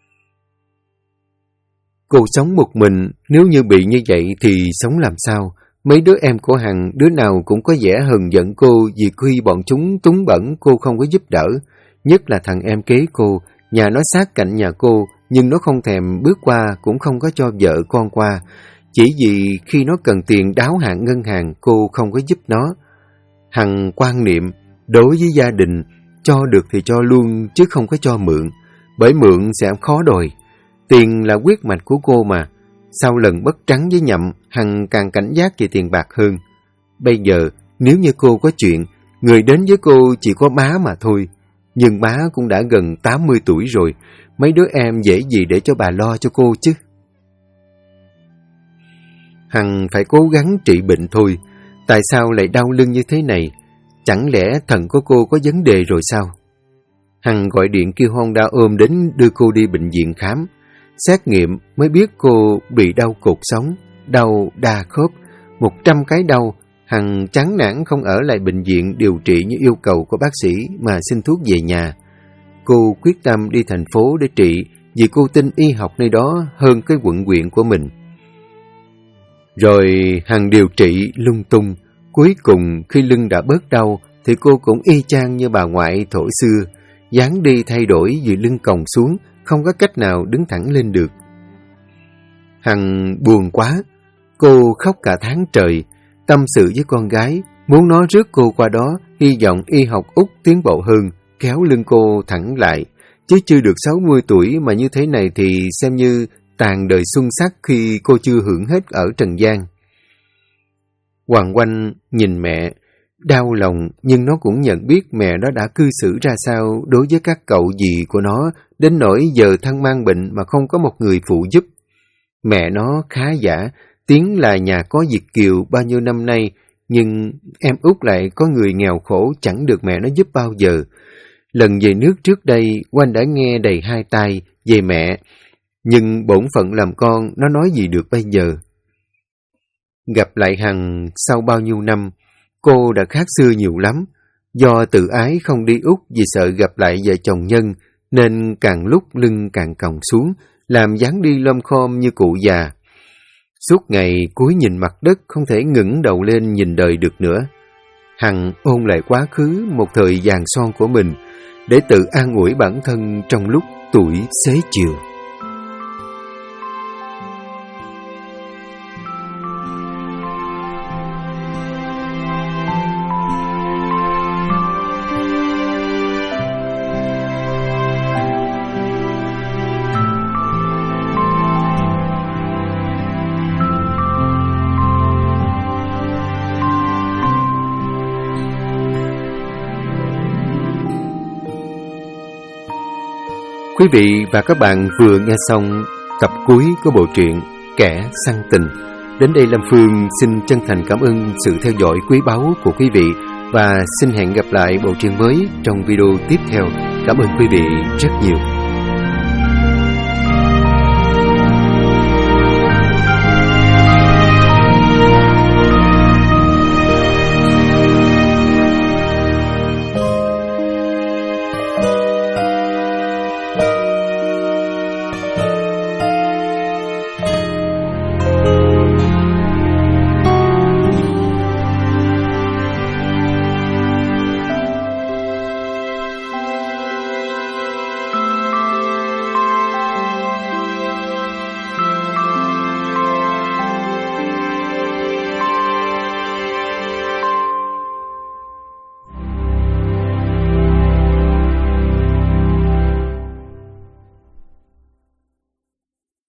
Speaker 1: Cô sống một mình, nếu như bị như vậy thì sống làm sao? Mấy đứa em của Hằng đứa nào cũng có vẻ hờn giận cô vì khi bọn chúng túng bẩn cô không có giúp đỡ. Nhất là thằng em kế cô, nhà nó sát cạnh nhà cô, nhưng nó không thèm bước qua, cũng không có cho vợ con qua. Chỉ vì khi nó cần tiền đáo hạn ngân hàng, cô không có giúp nó. Hằng quan niệm, đối với gia đình, cho được thì cho luôn, chứ không có cho mượn. Bởi mượn sẽ khó đòi. Tiền là huyết mạch của cô mà. Sau lần bất trắng với Nhậm, Hằng càng cảnh giác về tiền bạc hơn. Bây giờ, nếu như cô có chuyện, người đến với cô chỉ có má mà thôi. Nhưng má cũng đã gần 80 tuổi rồi. Mấy đứa em dễ gì để cho bà lo cho cô chứ? Hằng phải cố gắng trị bệnh thôi. Tại sao lại đau lưng như thế này? Chẳng lẽ thận của cô có vấn đề rồi sao? Hằng gọi điện kêu Honda ôm đến đưa cô đi bệnh viện khám. Xét nghiệm mới biết cô bị đau cột sống, đau đa khớp, 100 cái đau. Hằng chán nản không ở lại bệnh viện điều trị như yêu cầu của bác sĩ mà xin thuốc về nhà. Cô quyết tâm đi thành phố để trị vì cô tin y học nơi đó hơn cái quận huyện của mình. Rồi Hằng điều trị lung tung. Cuối cùng khi lưng đã bớt đau thì cô cũng y chang như bà ngoại thổ xưa, dáng đi thay đổi vì lưng còng xuống, không có cách nào đứng thẳng lên được. Hằng buồn quá. Cô khóc cả tháng trời, tâm sự với con gái, muốn nó rước cô qua đó, hy vọng y học Úc tiến bộ hơn, kéo lưng cô thẳng lại. Chứ chưa được 60 tuổi mà như thế này thì xem như tàn đời xuân sắc khi cô chưa hưởng hết ở trần gian. Hoàng Oanh nhìn mẹ, đau lòng nhưng nó cũng nhận biết mẹ nó đã cư xử ra sao đối với các cậu dì của nó, đến nỗi giờ thân mang bệnh mà không có một người phụ giúp. Mẹ nó khá giả, tiếng là nhà có Việt kiều bao nhiêu năm nay, nhưng em út lại có người nghèo khổ chẳng được mẹ nó giúp bao giờ. Lần về nước trước đây, Oanh đã nghe đầy hai tai về mẹ, nhưng bổn phận làm con nó nói gì được bây giờ. Gặp lại Hằng sau bao nhiêu năm, cô đã khác xưa nhiều lắm. Do tự ái không đi Úc vì sợ gặp lại vợ chồng Nhân, nên càng lúc lưng càng còng xuống, làm dáng đi lom khom như cụ già. Suốt ngày cúi nhìn mặt đất, không thể ngẩng đầu lên nhìn đời được nữa. Hằng ôn lại quá khứ một thời vàng son của mình, để tự an ủi bản thân trong lúc tuổi xế chiều. Quý vị và các bạn vừa nghe xong tập cuối của bộ truyện Kẻ Săn Tình. Đến đây Lâm Phương xin chân thành cảm ơn sự theo dõi quý báu của quý vị và xin hẹn gặp lại bộ truyện mới trong video tiếp theo. Cảm ơn quý vị rất nhiều.